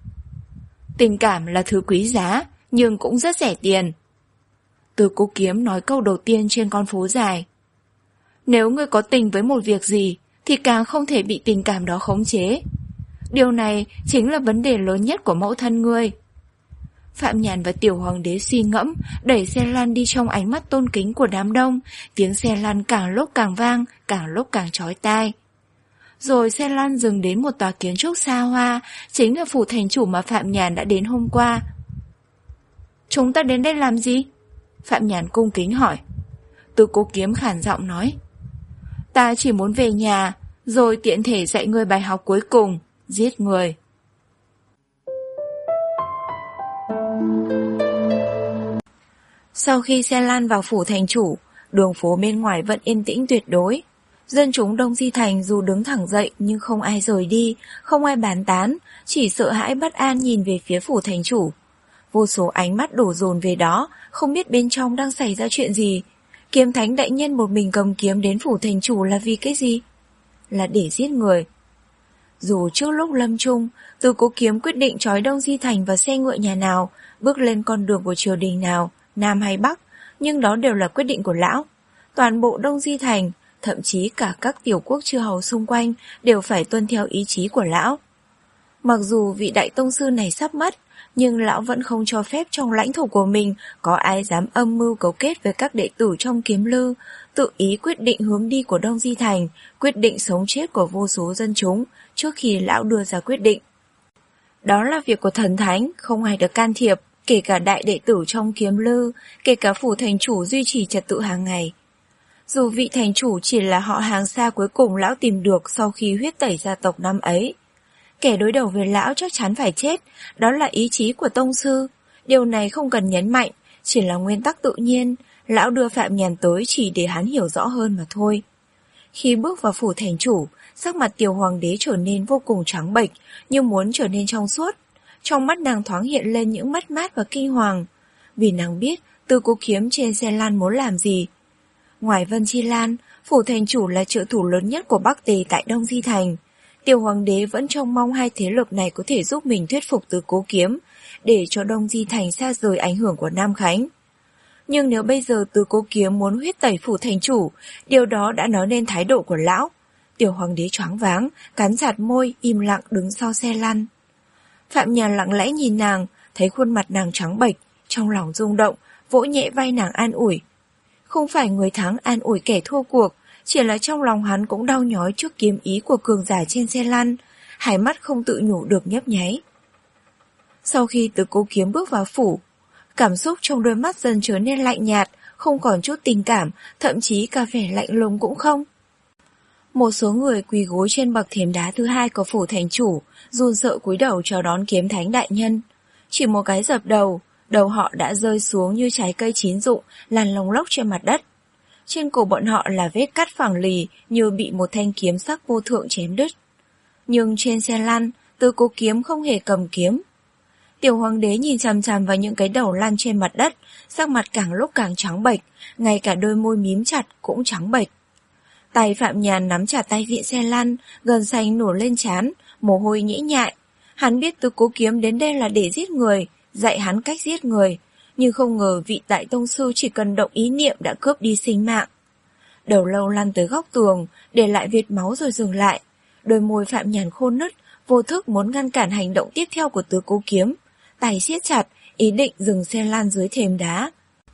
Tình cảm là thứ quý giá, nhưng cũng rất rẻ tiền. Tứ Cố Kiếm nói câu đầu tiên trên con phố dài. Nếu ngươi có tình với một việc gì, thì càng không thể bị tình cảm đó khống chế. Điều này chính là vấn đề lớn nhất của mẫu thân ngươi. Phạm Nhàn và Tiểu Hoàng đế suy ngẫm, đẩy xe lăn đi trong ánh mắt tôn kính của đám đông, tiếng xe lăn càng lúc càng vang, càng lúc càng chói tai. Rồi xe lăn dừng đến một tòa kiến trúc xa hoa, chính là phủ thành chủ mà Phạm Nhàn đã đến hôm qua. Chúng ta đến đây làm gì? Phạm Nhàn cung kính hỏi. Tứ Cố Kiếm khản giọng nói. Ta chỉ muốn về nhà, rồi tiện thể dạy ngươi bài học cuối cùng, giết người. Sau khi xe lăn vào phủ thành chủ, đường phố bên ngoài vẫn yên tĩnh tuyệt đối. Dân chúng Đông Di Thành dù đứng thẳng dậy nhưng không ai rời đi, không ai bàn tán, chỉ sợ hãi bất an nhìn về phía phủ thành chủ. Vô số ánh mắt đổ dồn về đó, không biết bên trong đang xảy ra chuyện gì. Kiếm Thánh đại nhân một mình cầm kiếm đến phủ thành chủ là vì cái gì? Là để giết người. Dù trước lúc lâm chung, Tứ Cố Kiếm quyết định trói Đông Di Thành vào xe ngựa nhà nào, bước lên con đường của triều đình nào, Nam hay Bắc, nhưng đó đều là quyết định của lão. Toàn bộ Đông Di Thành, thậm chí cả các tiểu quốc chư hầu xung quanh đều phải tuân theo ý chí của lão. Mặc dù vị đại tông sư này sắp mất, nhưng lão vẫn không cho phép trong lãnh thổ của mình có ai dám âm mưu cấu kết với các đệ tử trong Kiếm Lư, tự ý quyết định hướng đi của Đông Di Thành, quyết định sống chết của vô số dân chúng trước khi lão đưa ra quyết định. Đó là việc của thần thánh, không ai được can thiệp, kể cả đại đệ tử trong Kiếm Lư, kể cả phủ thành chủ duy trì trật tự hàng ngày. Dù vị thành chủ chỉ là họ hàng xa cuối cùng lão tìm được sau khi huyết tẩy gia tộc năm ấy. Kẻ đối đầu với lão chắc chắn phải chết, đó là ý chí của tông sư. Điều này không cần nhấn mạnh, chỉ là nguyên tắc tự nhiên, lão đưa Phạm Nhàn tới chỉ để hắn hiểu rõ hơn mà thôi. Khi bước vào phủ thành chủ, sắc mặt Tiểu Hoàng đế trở nên vô cùng trắng bệch, như muốn trở nên trong suốt. Trong mắt nàng thoáng hiện lên những mất mát và kinh hoàng, vì nàng biết Tứ Cố Kiếm trên xe lăn muốn làm gì. Ngoài Vân Chi Lan, phủ thành chủ là trợ thủ lớn nhất của Bắc Tề tại Đông Di Thành. Tiểu Hoàng đế vẫn trông mong hai thế lực này có thể giúp mình thuyết phục Tứ Cố Kiếm, để cho Đông Di Thành xa rời ảnh hưởng của Nam Khánh. Nhưng nếu bây giờ Tứ Cố Kiếm muốn huyết tẩy phủ thành chủ, điều đó đã nói nên thái độ của lão. Tiểu Hoàng đế choáng váng, cắn chặt môi, im lặng đứng sau xe lăn. Phạm Nhàn lặng lẽ nhìn nàng, thấy khuôn mặt nàng trắng bệch, trong lòng rung động, vỗ nhẹ vai nàng an ủi. Không phải người thắng an ủi kẻ thua cuộc, chỉ là trong lòng hắn cũng đau nhói trước kiếm ý của cường giả trên xe lăn, hai mắt không tự nhủ được nhấp nháy. Sau khi Tứ Cố Kiếm bước vào phủ, cảm xúc trong đôi mắt dần trở nên lạnh nhạt, không còn chút tình cảm, thậm chí cả vẻ lạnh lùng cũng không. Một số người quỳ gối trên bậc thềm đá thứ hai của phủ thành chủ, run sợ cúi đầu chào đón kiếm thánh đại nhân. Chỉ một cái dập đầu, đầu họ đã rơi xuống như trái cây chín rụng, lăn lông lốc trên mặt đất. Trên cổ bọn họ là vết cắt phẳng lì như bị một thanh kiếm sắc vô thượng chém đứt. Nhưng trên xe lăn, Tứ Cố Kiếm không hề cầm kiếm. Tiểu hoàng đế nhìn chằm chằm vào những cái đầu lăn trên mặt đất, sắc mặt càng lúc càng trắng bệch, ngay cả đôi môi mím chặt cũng trắng bệch. Tay Phạm Nhàn nắm chặt tay vịn xe lăn, gân xanh nổi lên trán, mồ hôi nhễ nhại. Hắn biết Tứ Cố Kiếm đến đây là để giết người, dạy hắn cách giết người, nhưng không ngờ vị đại tông sư chỉ cần động ý niệm đã cướp đi sinh mạng. Đầu lâu lăn tới góc tường, để lại vệt máu rồi dừng lại. Đôi môi Phạm Nhàn khô nứt, vô thức muốn ngăn cản hành động tiếp theo của Tứ Cố Kiếm. Tay siết chặt, ý định dừng xe lăn dưới thềm đá.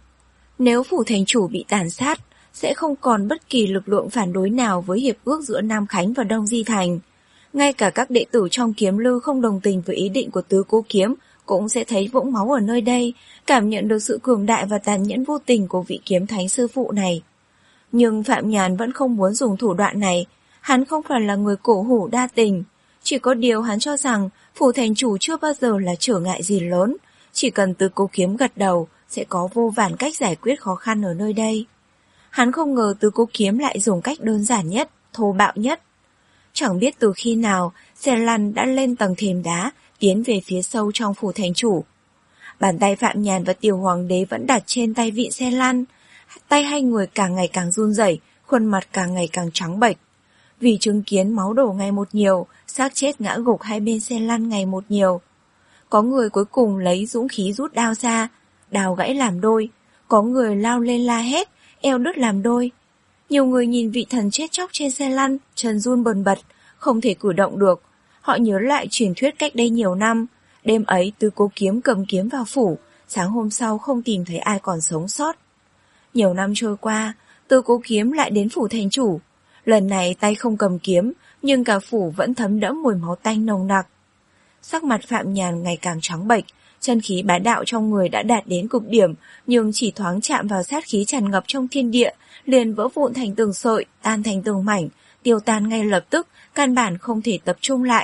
Nếu phủ thành chủ bị tàn sát, sẽ không còn bất kỳ lực lượng phản đối nào với hiệp ước giữa Nam Khánh và Đông Di Thành. Ngay cả các đệ tử trong kiếm lư không đồng tình với ý định của Tứ Cố Kiếm cũng sẽ thấy vũng máu ở nơi đây, cảm nhận được sự cường đại và tàn nhẫn vô tình của vị kiếm thánh sư phụ này. Nhưng Phạm Nhàn vẫn không muốn dùng thủ đoạn này, hắn không phải là người cổ hủ đa tình. Chỉ có điều hắn cho rằng phủ thành chủ chưa bao giờ là trở ngại gì lớn, chỉ cần Tứ Cố Kiếm gật đầu sẽ có vô vàn cách giải quyết khó khăn ở nơi đây. Hắn không ngờ Tứ Cố Kiếm lại dùng cách đơn giản nhất, thô bạo nhất. Chẳng biết từ khi nào, xe lăn đã lên tầng thềm đá, tiến về phía sâu trong phủ thành chủ. Bàn tay Phạm Nhàn và Tiểu Hoàng đế vẫn đặt trên tay vịn xe lăn. Tay hai người càng ngày càng run rẩy, khuôn mặt càng ngày càng trắng bệch. Vì chứng kiến máu đổ ngày một nhiều, xác chết ngã gục hai bên xe lăn ngày một nhiều. Có người cuối cùng lấy dũng khí rút đao ra, đao gãy làm đôi. Có người lao lên la hét, eo đứt làm đôi. Nhiều người nhìn vị thần chết chóc trên xe lăn, chân run bần bật, không thể cử động được. Họ nhớ lại truyền thuyết cách đây nhiều năm. Đêm ấy Tứ Cố Kiếm cầm kiếm vào phủ, sáng hôm sau không tìm thấy ai còn sống sót. Nhiều năm trôi qua, Tứ Cố Kiếm lại đến phủ thành chủ. Lần này tay không cầm kiếm, nhưng cả phủ vẫn thấm đẫm mùi máu tanh nồng nặc. Sắc mặt Phạm Nhàn ngày càng trắng bệch, chân khí bá đạo trong người đã đạt đến cực điểm, nhưng chỉ thoáng chạm vào sát khí tràn ngập trong thiên địa, liền vỡ vụn thành từng sợi, tan thành từng mảnh, tiêu tan ngay lập tức, căn bản không thể tập trung lại.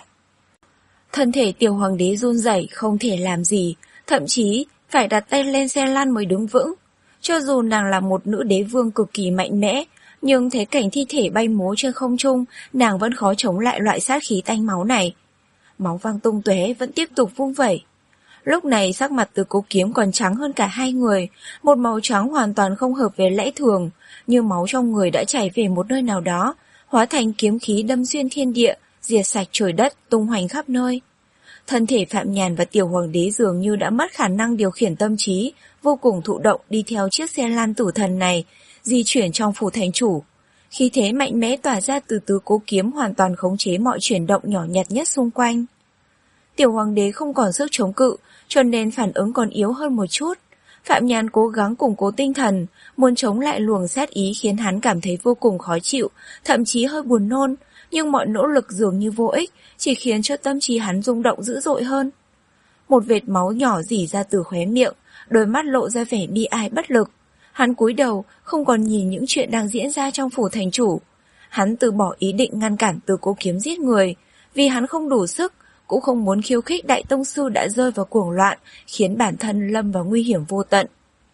Thân thể Tiểu Hoàng đế run rẩy, không thể làm gì, thậm chí phải đặt tay lên xe lăn mới đứng vững. Cho dù nàng là một nữ đế vương cực kỳ mạnh mẽ, nhưng thấy cảnh thi thể bay múa trên không trung, nàng vẫn khó chống lại loại sát khí tanh máu này. Máu văng tung tóe vẫn tiếp tục vung vẩy. Lúc này sắc mặt Tứ Cố Kiếm còn trắng hơn cả hai người, một màu trắng hoàn toàn không hợp với lẽ thường, như máu trong người đã chảy về một nơi nào đó, hóa thành kiếm khí đâm xuyên thiên địa, diệt sạch trời đất, tung hoành khắp nơi. Thân thể Phạm Nhàn và Tiểu Hoàng đế dường như đã mất khả năng điều khiển tâm trí, vô cùng thụ động đi theo chiếc xe lan tử thần này, di chuyển trong phủ thành chủ. Khí thế mạnh mẽ tỏa ra từ Tứ Cố Kiếm hoàn toàn khống chế mọi chuyển động nhỏ nhặt nhất xung quanh. Tiểu Hoàng đế không còn sức chống cự, cho nên phản ứng còn yếu hơn một chút. Phạm Nhàn cố gắng củng cố tinh thần, muốn chống lại luồng sát ý khiến hắn cảm thấy vô cùng khó chịu, thậm chí hơi buồn nôn, nhưng mọi nỗ lực dường như vô ích, chỉ khiến cho tâm trí hắn rung động dữ dội hơn. Một vệt máu nhỏ rỉ ra từ khóe miệng, đôi mắt lộ ra vẻ bi ai bất lực. Hắn cúi đầu, không còn nhìn những chuyện đang diễn ra trong phủ thành chủ. Hắn từ bỏ ý định ngăn cản Tứ Cố Kiếm giết người, vì hắn không đủ sức, cũng không muốn khiêu khích đại tông sư đã rơi vào cuồng loạn, khiến bản thân lâm vào nguy hiểm vô tận.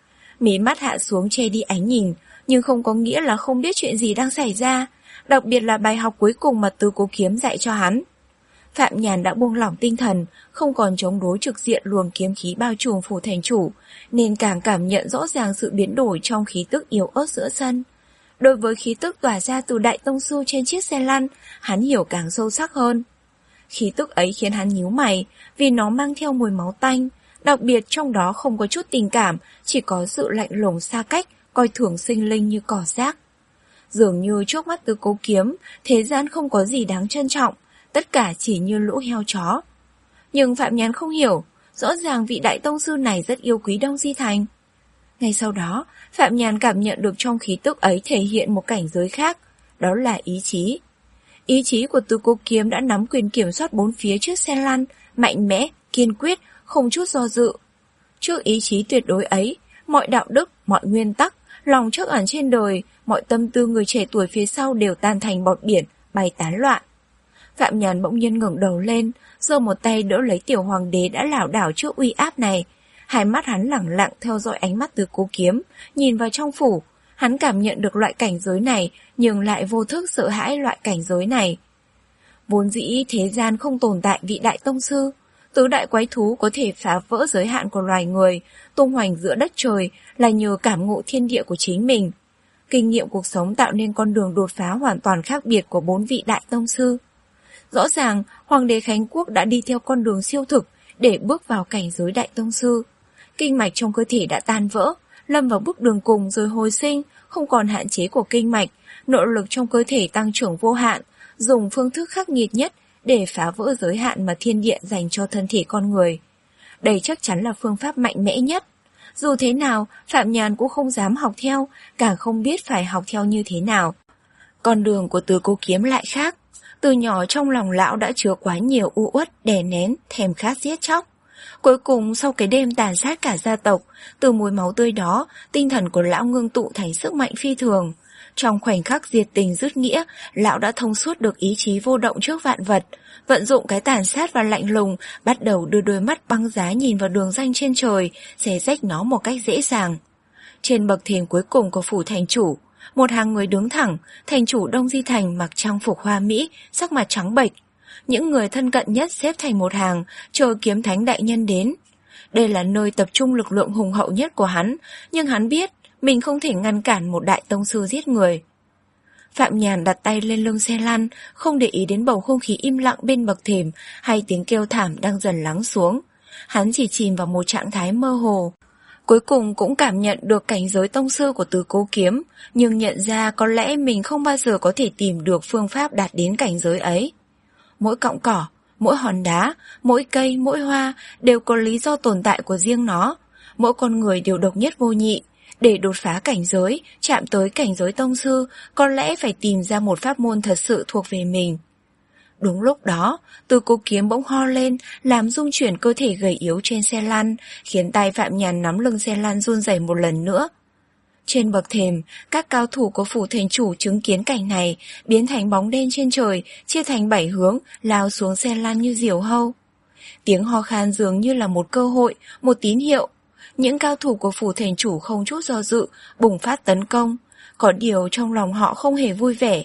Mí mắt hạ xuống che đi ánh nhìn, nhưng không có nghĩa là không biết chuyện gì đang xảy ra, đặc biệt là bài học cuối cùng mà Tứ Cố Kiếm dạy cho hắn. Phạm Nhàn đã buông lỏng tinh thần, không còn chống đối trực diện luồng kiếm khí bao trùm phủ thành chủ, nên càng cảm nhận rõ ràng sự biến đổi trong khí tức yếu ớt giữa sân. Đối với khí tức tỏa ra từ đại tông sư trên chiếc xe lăn, hắn hiểu càng sâu sắc hơn. Khí tức ấy khiến hắn nhíu mày, vì nó mang theo mùi máu tanh, đặc biệt trong đó không có chút tình cảm, chỉ có sự lạnh lùng xa cách, coi thường sinh linh như cỏ rác. Dường như trước mắt Tứ Cố Kiếm, thế gian không có gì đáng trân trọng, tất cả chỉ như lũ heo chó. Nhưng Phạm Nhàn không hiểu, rõ ràng vị đại tông sư này rất yêu quý Đông Di Thành. Ngay sau đó, Phạm Nhàn cảm nhận được trong khí tức ấy thể hiện một cảnh giới khác, đó là ý chí. Ý chí của Tứ Cố Kiếm đã nắm quyền kiểm soát bốn phía chiếc xe lăn, mạnh mẽ, kiên quyết, không chút do dự. Trước ý chí tuyệt đối ấy, mọi đạo đức, mọi nguyên tắc, Lòng trắc ẩn trên đời, mọi tâm tư người trẻ tuổi phía sau đều tan thành bọt biển, bay tán loạn. Phạm Nhàn bỗng nhiên ngẩng đầu lên, giơ một tay đỡ lấy tiểu hoàng đế đã lảo đảo trước uy áp này. Hai mắt hắn lẳng lặng theo dõi ánh mắt Từ Cố Kiếm, nhìn vào trong phủ. Hắn cảm nhận được loại cảnh giới này, nhưng lại vô thức sợ hãi loại cảnh giới này. Vốn dĩ thế gian không tồn tại vị đại tông sư. Tứ đại quái thú có thể phá vỡ giới hạn của loài người, tung hoành giữa đất trời là nhờ cảm ngộ thiên địa của chính mình. Kinh nghiệm cuộc sống tạo nên con đường đột phá hoàn toàn khác biệt của bốn vị đại tông sư. Rõ ràng, Hoàng đế Khánh Quốc đã đi theo con đường siêu thực để bước vào cảnh giới đại tông sư. Kinh mạch trong cơ thể đã tan vỡ, lâm vào bước đường cùng rồi hồi sinh, không còn hạn chế của kinh mạch, nội lực trong cơ thể tăng trưởng vô hạn, dùng phương thức khắc nghiệt nhất để phá vỡ giới hạn mà thiên địa dành cho thân thể con người. Đây chắc chắn là phương pháp mạnh mẽ nhất. Dù thế nào, Phạm Nhàn cũng không dám học theo, càng không biết phải học theo như thế nào. Con đường của Từ Cố Kiếm lại khác. Từ nhỏ trong lòng lão đã chứa quá nhiều u uất, đè nén, thèm khát giết chóc. Cuối cùng sau cái đêm tàn sát cả gia tộc, từ mùi máu tươi đó, tinh thần của lão ngưng tụ thành sức mạnh phi thường. Trong khoảnh khắc diệt tình dứt nghĩa, lão đã thông suốt được ý chí vô động trước vạn vật, vận dụng cái tàn sát và lạnh lùng, bắt đầu đưa đôi mắt băng giá nhìn vào đường ranh trên trời, xé rách nó một cách dễ dàng. Trên bậc thềm cuối cùng của phủ thành chủ, một hàng người đứng thẳng, thành chủ Đông Di Thành mặc trang phục hoa mỹ, sắc mặt trắng bệch. Những người thân cận nhất xếp thành một hàng, chờ Kiếm Thánh đại nhân đến. Đây là nơi tập trung lực lượng hùng hậu nhất của hắn, nhưng hắn biết mình không thể ngăn cản một đại tông sư giết người. Phạm Nhàn đặt tay lên lưng xe lăn, không để ý đến bầu không khí im lặng bên bậc thềm hay tiếng kêu thảm đang dần lắng xuống. Hắn chỉ chìm vào một trạng thái mơ hồ. Cuối cùng cũng cảm nhận được cảnh giới tông sư của Từ Cố Kiếm, nhưng nhận ra có lẽ mình không bao giờ có thể tìm được phương pháp đạt đến cảnh giới ấy. Mỗi cọng cỏ, mỗi hòn đá, mỗi cây, mỗi hoa đều có lý do tồn tại của riêng nó. Mỗi con người đều độc nhất vô nhị. Để đột phá cảnh giới, chạm tới cảnh giới tông sư, có lẽ phải tìm ra một pháp môn thật sự thuộc về mình. Đúng lúc đó, Từ Cố Kiếm bỗng ho lên, làm rung chuyển cơ thể gầy yếu trên xe lăn, khiến tay Phạm Nhàn nắm lưng xe lăn run rẩy một lần nữa. Trên bậc thềm, các cao thủ của phủ thành chủ chứng kiến cảnh này, biến thành bóng đen trên trời, chia thành bảy hướng, lao xuống xe lăn như diều hâu. Tiếng ho khan dường như là một cơ hội, một tín hiệu. Những cao thủ của phủ thành chủ không chút do dự, bùng phát tấn công. Có điều trong lòng họ không hề vui vẻ.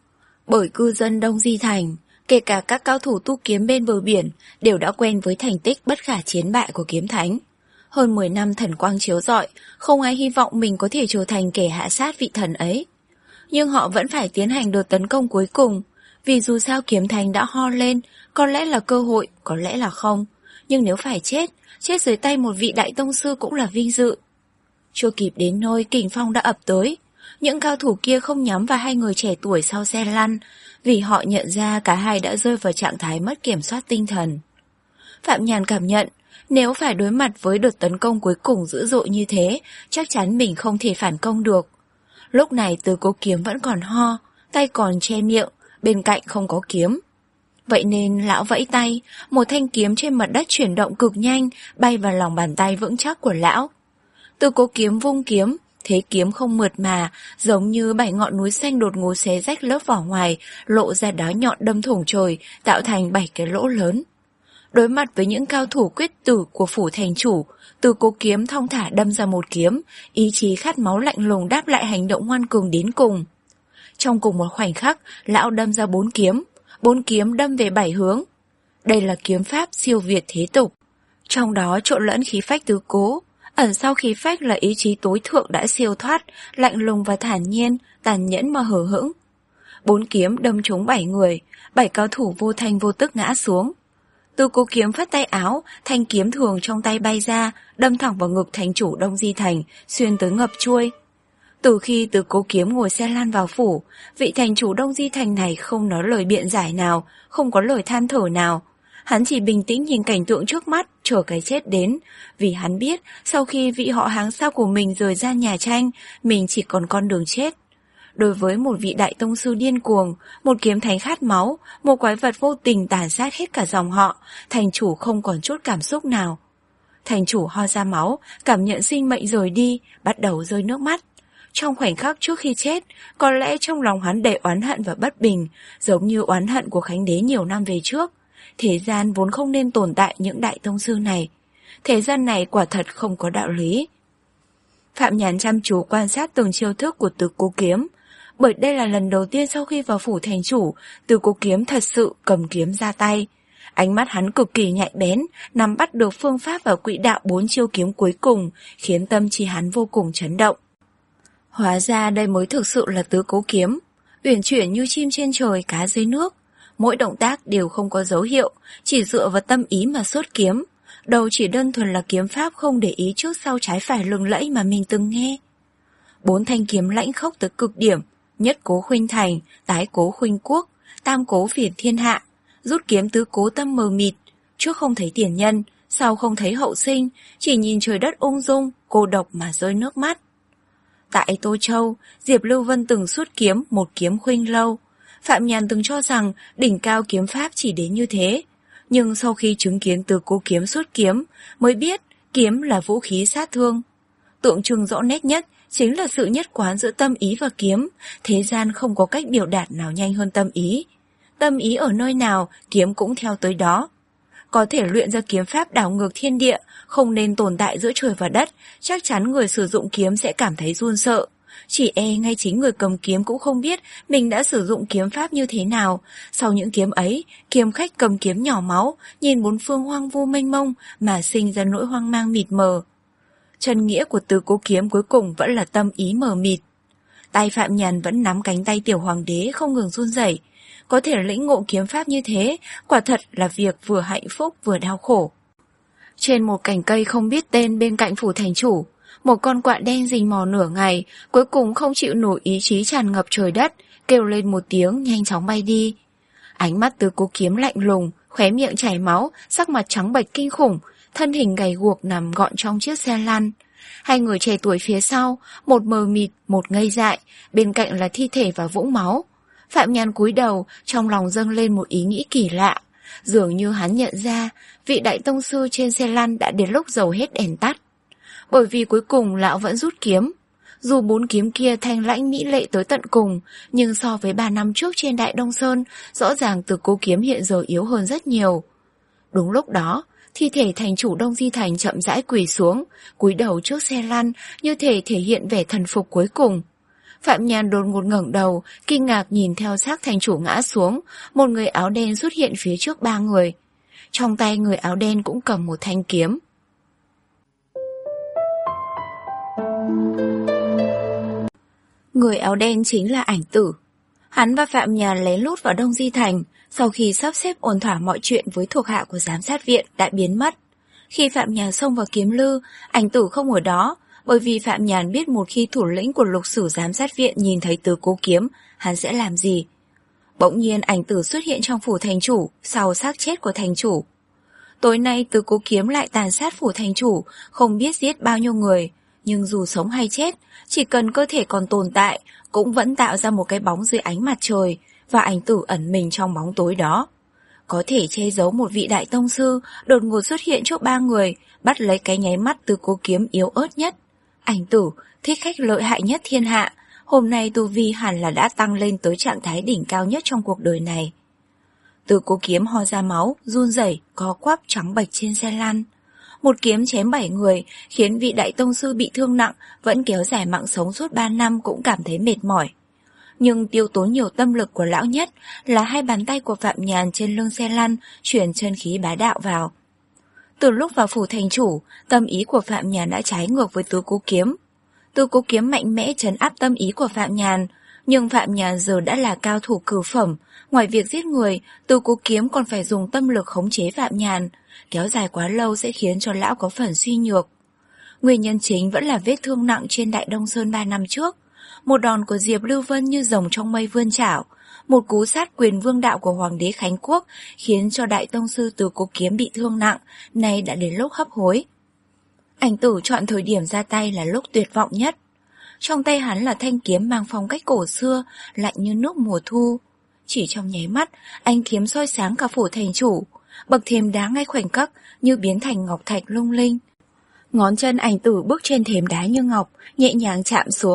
Bởi cư dân Đông Di Thành, kể cả các cao thủ tu kiếm bên bờ biển, đều đã quen với thành tích bất khả chiến bại của Kiếm Thánh. Hơn mười năm thần quang chiếu rọi, không ai hy vọng mình có thể trở thành kẻ hạ sát vị thần ấy. Nhưng họ vẫn phải tiến hành đợt tấn công cuối cùng, vì dù sao Kiếm Thánh đã ho lên, có lẽ là cơ hội, có lẽ là không. Nhưng nếu phải chết, chết dưới tay một vị đại tông sư cũng là vinh dự. Chưa kịp đến nơi, kình phong đã ập tới. Những cao thủ kia không nhắm vào hai người trẻ tuổi sau xe lăn, vì họ nhận ra cả hai đã rơi vào trạng thái mất kiểm soát tinh thần. Phạm Nhàn cảm nhận, nếu phải đối mặt với đợt tấn công cuối cùng dữ dội như thế, chắc chắn mình không thể phản công được. Lúc này Từ Cố Kiếm vẫn còn ho, tay còn che miệng, bên cạnh không có kiếm. Vậy nên lão vẫy tay, một thanh kiếm trên mặt đất chuyển động cực nhanh, bay vào lòng bàn tay vững chắc của lão. Từ Cố Kiếm vung kiếm, thế kiếm không mượt mà, giống như bảy ngọn núi xanh đột ngột xé rách lớp vỏ ngoài, lộ ra đá nhọn đâm thủng trời, tạo thành bảy cái lỗ lớn. Đối mặt với những cao thủ quyết tử của phủ thành chủ, Từ Cố Kiếm thong thả đâm ra một kiếm, ý chí khát máu lạnh lùng đáp lại hành động ngoan cường đến cùng. Trong cùng một khoảnh khắc, lão đâm ra bốn kiếm, bốn kiếm đâm về bảy hướng. Đây là kiếm pháp siêu việt thế tục. Trong đó trộn lẫn khí phách tứ cố, ẩn sau khí phách là ý chí tối thượng đã siêu thoát, lạnh lùng và thản nhiên, tàn nhẫn mà hờ hững. Bốn kiếm đâm trúng bảy người, bảy cao thủ vô thanh vô tức ngã xuống. Từ Cố Kiếm phất tay áo, thanh kiếm thường trong tay bay ra, đâm thẳng vào ngực thành chủ Đông Di Thành, xuyên tới ngập chuôi. Từ khi Từ Cố Kiếm ngồi xe lăn vào phủ, vị thành chủ Đông Di Thành này không nói lời biện giải nào, không có lời than thở nào. Hắn chỉ bình tĩnh nhìn cảnh tượng trước mắt, chờ cái chết đến, vì hắn biết sau khi vị họ hàng xa của mình rời ra nhà tranh, mình chỉ còn con đường chết. Đối với một vị đại tông sư điên cuồng, một kiếm thánh khát máu, một quái vật vô tình tàn sát hết cả dòng họ, thành chủ không còn chút cảm xúc nào. Thành chủ ho ra máu, cảm nhận sinh mệnh rời đi, bắt đầu rơi nước mắt. Trong khoảnh khắc trước khi chết, có lẽ trong lòng hắn đầy oán hận và bất bình, giống như oán hận của Khánh Đế nhiều năm về trước. Thế gian vốn không nên tồn tại những đại tông sư này. Thế gian này quả thật không có đạo lý. Phạm Nhàn chăm chú quan sát từng chiêu thức của Tứ Cố Kiếm. Bởi đây là lần đầu tiên sau khi vào phủ thành chủ, Tứ Cố Kiếm thật sự cầm kiếm ra tay. Ánh mắt hắn cực kỳ nhạy bén, nắm bắt được phương pháp và quỹ đạo bốn chiêu kiếm cuối cùng, khiến tâm trí hắn vô cùng chấn động. Hóa ra đây mới thực sự là Tứ Cố Kiếm, uyển chuyển như chim trên trời, cá dưới nước. Mỗi động tác đều không có dấu hiệu, chỉ dựa vào tâm ý mà xuất kiếm. Đâu chỉ đơn thuần là kiếm pháp không để ý trước sau trái phải lừng lẫy mà mình từng nghe. Bốn thanh kiếm lãnh khốc tới cực điểm, nhất cố khuynh thành, tái cố khuynh quốc, tam cố phiền thiên hạ. Rút kiếm tứ cố tâm mờ mịt, trước không thấy tiền nhân, sau không thấy hậu sinh, chỉ nhìn trời đất ung dung, cô độc mà rơi nước mắt. Tại Tô Châu, Diệp Lưu Vân từng xuất kiếm một kiếm khuynh lâu. Phạm Nhàn từng cho rằng đỉnh cao kiếm pháp chỉ đến như thế, nhưng sau khi chứng kiến Tứ Cố Kiếm xuất kiếm, mới biết kiếm là vũ khí sát thương. Tượng trưng rõ nét nhất chính là sự nhất quán giữa tâm ý và kiếm, thế gian không có cách biểu đạt nào nhanh hơn tâm ý. Tâm ý ở nơi nào, kiếm cũng theo tới đó. Có thể luyện ra kiếm pháp đảo ngược thiên địa, không nên tồn tại giữa trời và đất, chắc chắn người sử dụng kiếm sẽ cảm thấy run sợ. Chỉ e ngay chính người cầm kiếm cũng không biết mình đã sử dụng kiếm pháp như thế nào. Sau những kiếm ấy, kiếm khách cầm kiếm nhỏ máu, nhìn bốn phương hoang vu mênh mông mà sinh ra nỗi hoang mang mịt mờ. Chân nghĩa của Tứ Cố Kiếm cuối cùng vẫn là tâm ý mờ mịt. Tay Phạm Nhàn vẫn nắm cánh tay tiểu hoàng đế không ngừng run rẩy. Có thể lĩnh ngộ kiếm pháp như thế, quả thật là việc vừa hạnh phúc vừa đau khổ. Trên một cành cây không biết tên bên cạnh phủ thành chủ, một con quạ đen rình mò nửa ngày, cuối cùng không chịu nổi ý chí tràn ngập trời đất, kêu lên một tiếng nhanh chóng bay đi. Ánh mắt Tứ Cố Kiếm lạnh lùng, khóe miệng chảy máu, sắc mặt trắng bệch kinh khủng, thân hình gầy guộc nằm gọn trong chiếc xe lăn. Hai người trẻ tuổi phía sau, một mờ mịt, một ngây dại, bên cạnh là thi thể và vũng máu. Phạm Nhàn cúi đầu, trong lòng dâng lên một ý nghĩ kỳ lạ. Dường như hắn nhận ra, vị đại tông sư trên xe lăn đã đến lúc dầu hết đèn tắt. Bởi vì cuối cùng lão vẫn rút kiếm. Dù bốn kiếm kia thanh lãnh mỹ lệ tới tận cùng, nhưng so với ba năm trước trên Đại Đông Sơn, rõ ràng Tứ Cố Kiếm hiện giờ yếu hơn rất nhiều. Đúng lúc đó, thi thể thành chủ Đông Di Thành chậm rãi quỳ xuống, cúi đầu trước xe lăn, như thể thể hiện vẻ thần phục cuối cùng. Phạm Nhàn đột ngột ngẩng đầu, kinh ngạc nhìn theo xác thành chủ ngã xuống, một người áo đen xuất hiện phía trước ba người. Trong tay người áo đen cũng cầm một thanh kiếm. Người áo đen chính là Ảnh Tử. Hắn và Phạm Nhàn lén lút vào Đông Di Thành, sau khi sắp xếp ổn thỏa mọi chuyện với thuộc hạ của giám sát viện đã biến mất. Khi Phạm Nhàn xông vào Kiếm Lư, Ảnh Tử không ở đó, bởi vì Phạm Nhàn biết một khi thủ lĩnh của lục sử giám sát viện nhìn thấy Tứ Cố Kiếm, hắn sẽ làm gì. Bỗng nhiên Ảnh Tử xuất hiện trong phủ thành chủ, sau xác chết của thành chủ. Tối nay Tứ Cố Kiếm lại tàn sát phủ thành chủ, không biết giết bao nhiêu người, nhưng dù sống hay chết, chỉ cần cơ thể còn tồn tại, cũng vẫn tạo ra một cái bóng dưới ánh mặt trời, và Ảnh Tử ẩn mình trong bóng tối đó. Có thể che giấu một vị đại tông sư, đột ngột xuất hiện trước ba người, bắt lấy cái nháy mắt Tứ Cố Kiếm yếu ớt nhất. Ảnh Tử, thích khách lợi hại nhất thiên hạ, hôm nay tu vi hẳn là đã tăng lên tới trạng thái đỉnh cao nhất trong cuộc đời này. Tứ Cố Kiếm ho ra máu, run rẩy, co quắp trắng bệch trên xe lăn. Một kiếm chém bảy người, khiến vị đại tông sư bị thương nặng, vẫn kéo dài mạng sống suốt ba năm cũng cảm thấy mệt mỏi. Nhưng tiêu tốn nhiều tâm lực của lão nhất là hai bàn tay của Phạm Nhàn trên lưng xe lăn, chuyển chân khí bá đạo vào. Từ lúc vào phủ thành chủ, tâm ý của Phạm Nhàn đã trái ngược với Tứ Cố Kiếm. Tứ Cố Kiếm mạnh mẽ trấn áp tâm ý của Phạm Nhàn, nhưng Phạm Nhàn giờ đã là cao thủ cửu phẩm, ngoài việc giết người, Tứ Cố Kiếm còn phải dùng tâm lực khống chế Phạm Nhàn, kéo dài quá lâu sẽ khiến cho lão có phần suy nhược. Nguyên nhân chính vẫn là vết thương nặng trên Đại Đông Sơn ba năm trước. Một đòn của Diệp Lưu Vân như rồng trong mây vươn chảo, một cú sát quyền vương đạo của Hoàng đế Khánh Quốc khiến cho đại tông sư Tứ Cố Kiếm bị thương nặng, nay đã đến lúc hấp hối. Ảnh Tử chọn thời điểm ra tay là lúc tuyệt vọng nhất. Trong tay hắn là thanh kiếm mang phong cách cổ xưa, lạnh như nước mùa thu. Chỉ trong nháy mắt, ánh kiếm soi sáng cả phủ thành chủ, bậc thềm đá ngay khoảnh khắc như biến thành ngọc thạch lung linh. Ngón chân Ảnh Tử bước trên thềm đá như ngọc, nhẹ nhàng chạm xuống.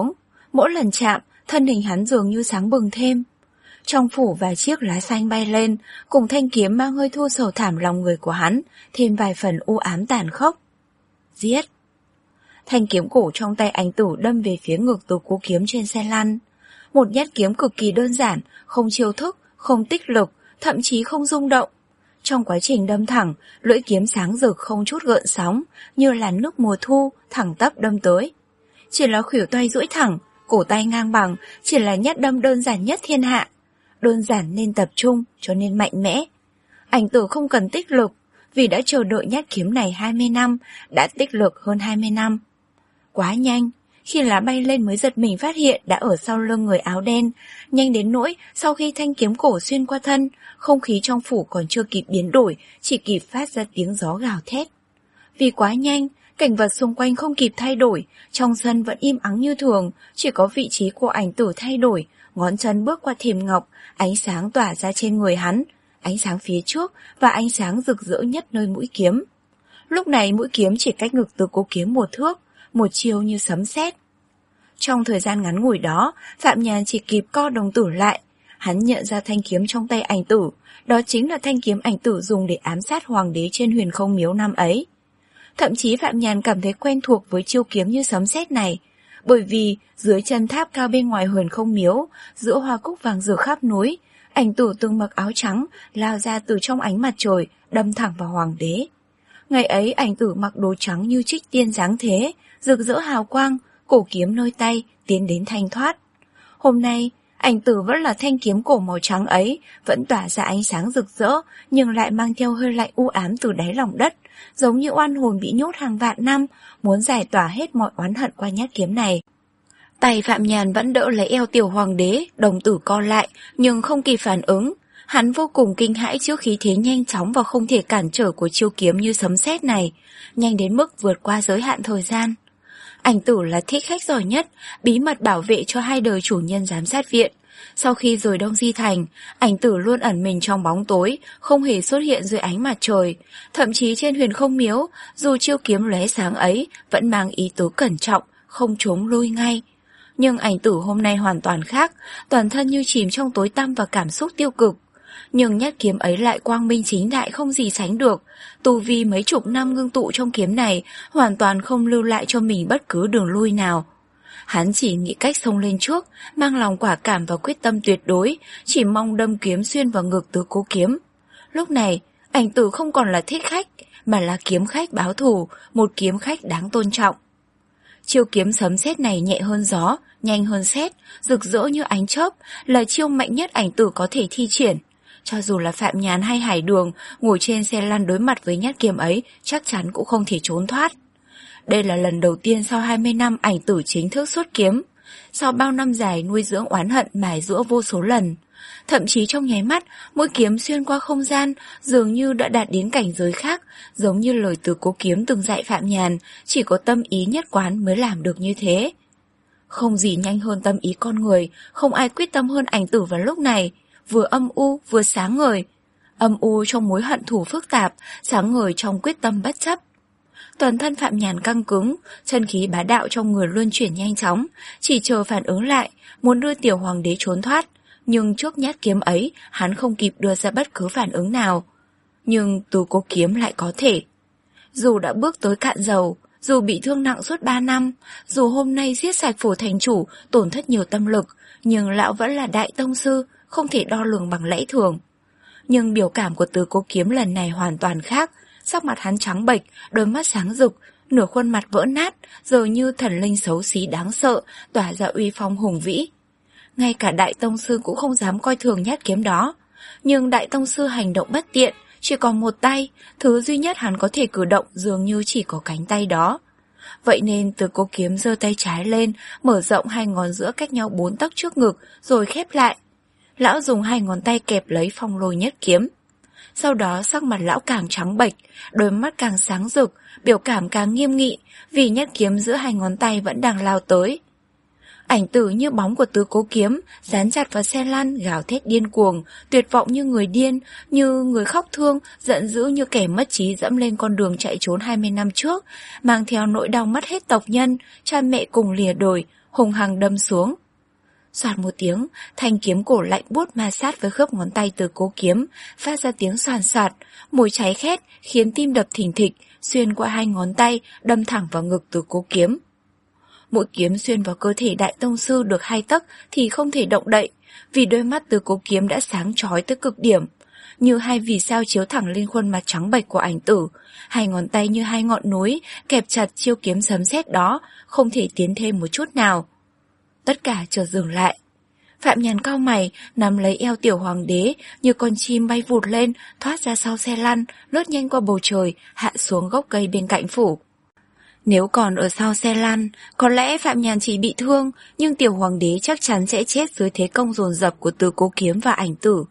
Mỗi lần chạm, thân hình hắn dường như sáng bừng thêm. Trong phủ vài chiếc lá xanh bay lên, cùng thanh kiếm mang hơi thua sầu thảm lòng người của hắn, thêm vài phần u ám tàn khốc. Giết! Thanh kiếm cổ trong tay Ảnh Tử đâm về phía ngực Từ Cố Kiếm trên xe lăn. Một nhát kiếm cực kỳ đơn giản, không chiêu thức, không tích lực, thậm chí không rung động. Trong quá trình đâm thẳng, lưỡi kiếm sáng rực không chút gợn sóng, như là nước mùa thu, thẳng tắp đâm tới. Chỉ là khuỷu tay duỗi thẳng, cổ tay ngang bằng, chỉ là nhát đâm đơn giản nhất thiên hạ. Đơn giản nên tập trung, cho nên mạnh mẽ. Ảnh Tử không cần tích lực, vì đã chờ đợi nhát kiếm này hai mươi năm, đã tích lực hơn hai mươi năm. Quá nhanh, khi lá bay lên mới giật mình phát hiện đã ở sau lưng người áo đen, nhanh đến nỗi sau khi thanh kiếm cổ xuyên qua thân, không khí trong phủ còn chưa kịp biến đổi, chỉ kịp phát ra tiếng gió gào thét. Vì quá nhanh, cảnh vật xung quanh không kịp thay đổi, trong sân vẫn im ắng như thường, chỉ có vị trí của Ảnh Tử thay đổi, ngón chân bước qua thềm ngọc, ánh sáng tỏa ra trên người hắn, ánh sáng phía trước và ánh sáng rực rỡ nhất nơi mũi kiếm. Lúc này mũi kiếm chỉ cách ngực Từ Cố Kiếm một thước, một chiêu như sấm sét. Trong thời gian ngắn ngủi đó, Phạm Nhàn chỉ kịp co đồng tử lại. Hắn nhận ra thanh kiếm trong tay Ảnh Tử, đó chính là thanh kiếm Ảnh Tử dùng để ám sát hoàng đế trên Huyền Không Miếu năm ấy. Thậm chí Phạm Nhàn cảm thấy quen thuộc với chiêu kiếm như sấm sét này, bởi vì dưới chân tháp cao bên ngoài Huyền Không Miếu, giữa hoa cúc vàng rực khắp núi, Ảnh Tử từng mặc áo trắng lao ra từ trong ánh mặt trời, đâm thẳng vào hoàng đế. Ngày ấy Ảnh Tử mặc đồ trắng như trích tiên dáng thế, rực rỡ hào quang, cổ kiếm nơi tay, tiến đến thanh thoát. Hôm nay, Ảnh Tử vẫn là thanh kiếm cổ màu trắng ấy, vẫn tỏa ra ánh sáng rực rỡ, nhưng lại mang theo hơi lạnh u ám từ đáy lòng đất, giống như oan hồn bị nhốt hàng vạn năm, muốn giải tỏa hết mọi oán hận qua nhát kiếm này. Tay Phạm Nhàn vẫn đỡ lấy eo tiểu hoàng đế, đồng tử co lại, nhưng không kịp phản ứng. Hắn vô cùng kinh hãi trước khí thế nhanh chóng và không thể cản trở của chiêu kiếm như sấm sét này, nhanh đến mức vượt qua giới hạn thời gian. Ảnh Tử là thích khách giỏi nhất, bí mật bảo vệ cho hai đời chủ nhân giám sát viện. Sau khi rời Đông Di Thành, Ảnh Tử luôn ẩn mình trong bóng tối, không hề xuất hiện dưới ánh mặt trời. Thậm chí trên Huyền Không Miếu, dù chiêu kiếm lóe sáng ấy, vẫn mang ý tứ cẩn trọng, không trốn lui ngay. Nhưng Ảnh Tử hôm nay hoàn toàn khác, toàn thân như chìm trong tối tăm và cảm xúc tiêu cực. Nhưng nhát kiếm ấy lại quang minh chính đại không gì sánh được. Tu vi mấy chục năm ngưng tụ trong kiếm này hoàn toàn không lưu lại cho mình bất cứ đường lui nào. Hắn chỉ nghĩ cách xông lên trước, mang lòng quả cảm và quyết tâm tuyệt đối, chỉ mong đâm kiếm xuyên vào ngực Từ Cố Kiếm. Lúc này, Ảnh Tử không còn là thích khách, mà là kiếm khách báo thù, một kiếm khách đáng tôn trọng. Chiêu kiếm sấm sét này nhẹ hơn gió, nhanh hơn sét, rực rỡ như ánh chớp, là chiêu mạnh nhất Ảnh Tử có thể thi triển. Cho dù là Phạm Nhàn hay Hải Đường ngồi trên xe lăn đối mặt với nhát kiếm ấy, chắc chắn cũng không thể trốn thoát. Đây là lần đầu tiên sau hai mươi năm Ảnh Tử chính thức xuất kiếm, sau bao năm dài nuôi dưỡng oán hận mài giũa vô số lần. Thậm chí trong nháy mắt, mũi kiếm xuyên qua không gian, dường như đã đạt đến cảnh giới khác, giống như lời Từ Cố Kiếm từng dạy Phạm Nhàn, chỉ có tâm ý nhất quán mới làm được như thế. Không gì nhanh hơn tâm ý con người, không ai quyết tâm hơn Ảnh Tử vào lúc này, vừa âm u vừa sáng ngời. Âm u trong mối hận thù phức tạp, sáng ngời trong quyết tâm bất chấp. Toàn thân Phạm Nhàn căng cứng, chân khí bá đạo trong người luân chuyển nhanh chóng, chỉ chờ phản ứng lại, muốn đưa tiểu hoàng đế trốn thoát. Nhưng trước nhát kiếm ấy, hắn không kịp đưa ra bất cứ phản ứng nào. Nhưng Từ Cố Kiếm lại có thể. Dù đã bước tới cạn dầu, dù bị thương nặng suốt ba năm, dù hôm nay giết sạch phủ thành chủ, tổn thất nhiều tâm lực, nhưng lão vẫn là đại tông sư, không thể đo lường bằng lẽ thường. Nhưng biểu cảm của Từ Cố Kiếm lần này hoàn toàn khác, sắc mặt hắn trắng bệch, đôi mắt sáng rực, nửa khuôn mặt vỡ nát, giờ như thần linh xấu xí đáng sợ, tỏa ra uy phong hùng vĩ. Ngay cả đại tông sư cũng không dám coi thường nhát kiếm đó. Nhưng đại tông sư hành động bất tiện, chỉ còn một tay, thứ duy nhất hắn có thể cử động dường như chỉ có cánh tay đó. Vậy nên Từ Cố Kiếm giơ tay trái lên, mở rộng hai ngón giữa cách nhau bốn tấc trước ngực, rồi khép lại. Lão dùng hai ngón tay kẹp lấy phong lôi nhất kiếm. Sau đó sắc mặt lão càng trắng bệch, đôi mắt càng sáng rực, biểu cảm càng nghiêm nghị, vì nhát kiếm giữa hai ngón tay vẫn đang lao tới. Ảnh Tử như bóng của Từ Cố Kiếm, dán chặt vào xe lăn, gào thét điên cuồng, tuyệt vọng như người điên, như người khóc thương, giận dữ như kẻ mất trí dẫm lên con đường chạy trốn hai mươi năm trước, mang theo nỗi đau mất hết tộc nhân, cha mẹ cùng lìa đời, hùng hăng đâm xuống. Soạt một tiếng, thanh kiếm cổ lạnh buốt ma sát với khớp ngón tay Từ Cố Kiếm, phát ra tiếng soàn soạt, mùi cháy khét khiến tim đập thình thịch, xuyên qua hai ngón tay, đâm thẳng vào ngực Từ Cố Kiếm. Mũi kiếm xuyên vào cơ thể đại tông sư được hai tấc thì không thể động đậy, vì đôi mắt Từ Cố Kiếm đã sáng chói tới cực điểm, như hai vì sao chiếu thẳng lên khuôn mặt trắng bệch của Ảnh Tử, hai ngón tay như hai ngọn núi kẹp chặt chiêu kiếm sấm sét đó, không thể tiến thêm một chút nào. Tất cả chợt dừng lại. Phạm Nhàn cau mày, nắm lấy eo tiểu hoàng đế, như con chim bay vụt lên, thoát ra sau xe lăn, lướt nhanh qua bầu trời, hạ xuống gốc cây bên cạnh phủ. Nếu còn ở sau xe lăn, có lẽ Phạm Nhàn chỉ bị thương, nhưng tiểu hoàng đế chắc chắn sẽ chết dưới thế công dồn dập của Từ Cố Kiếm và Ảnh Tử.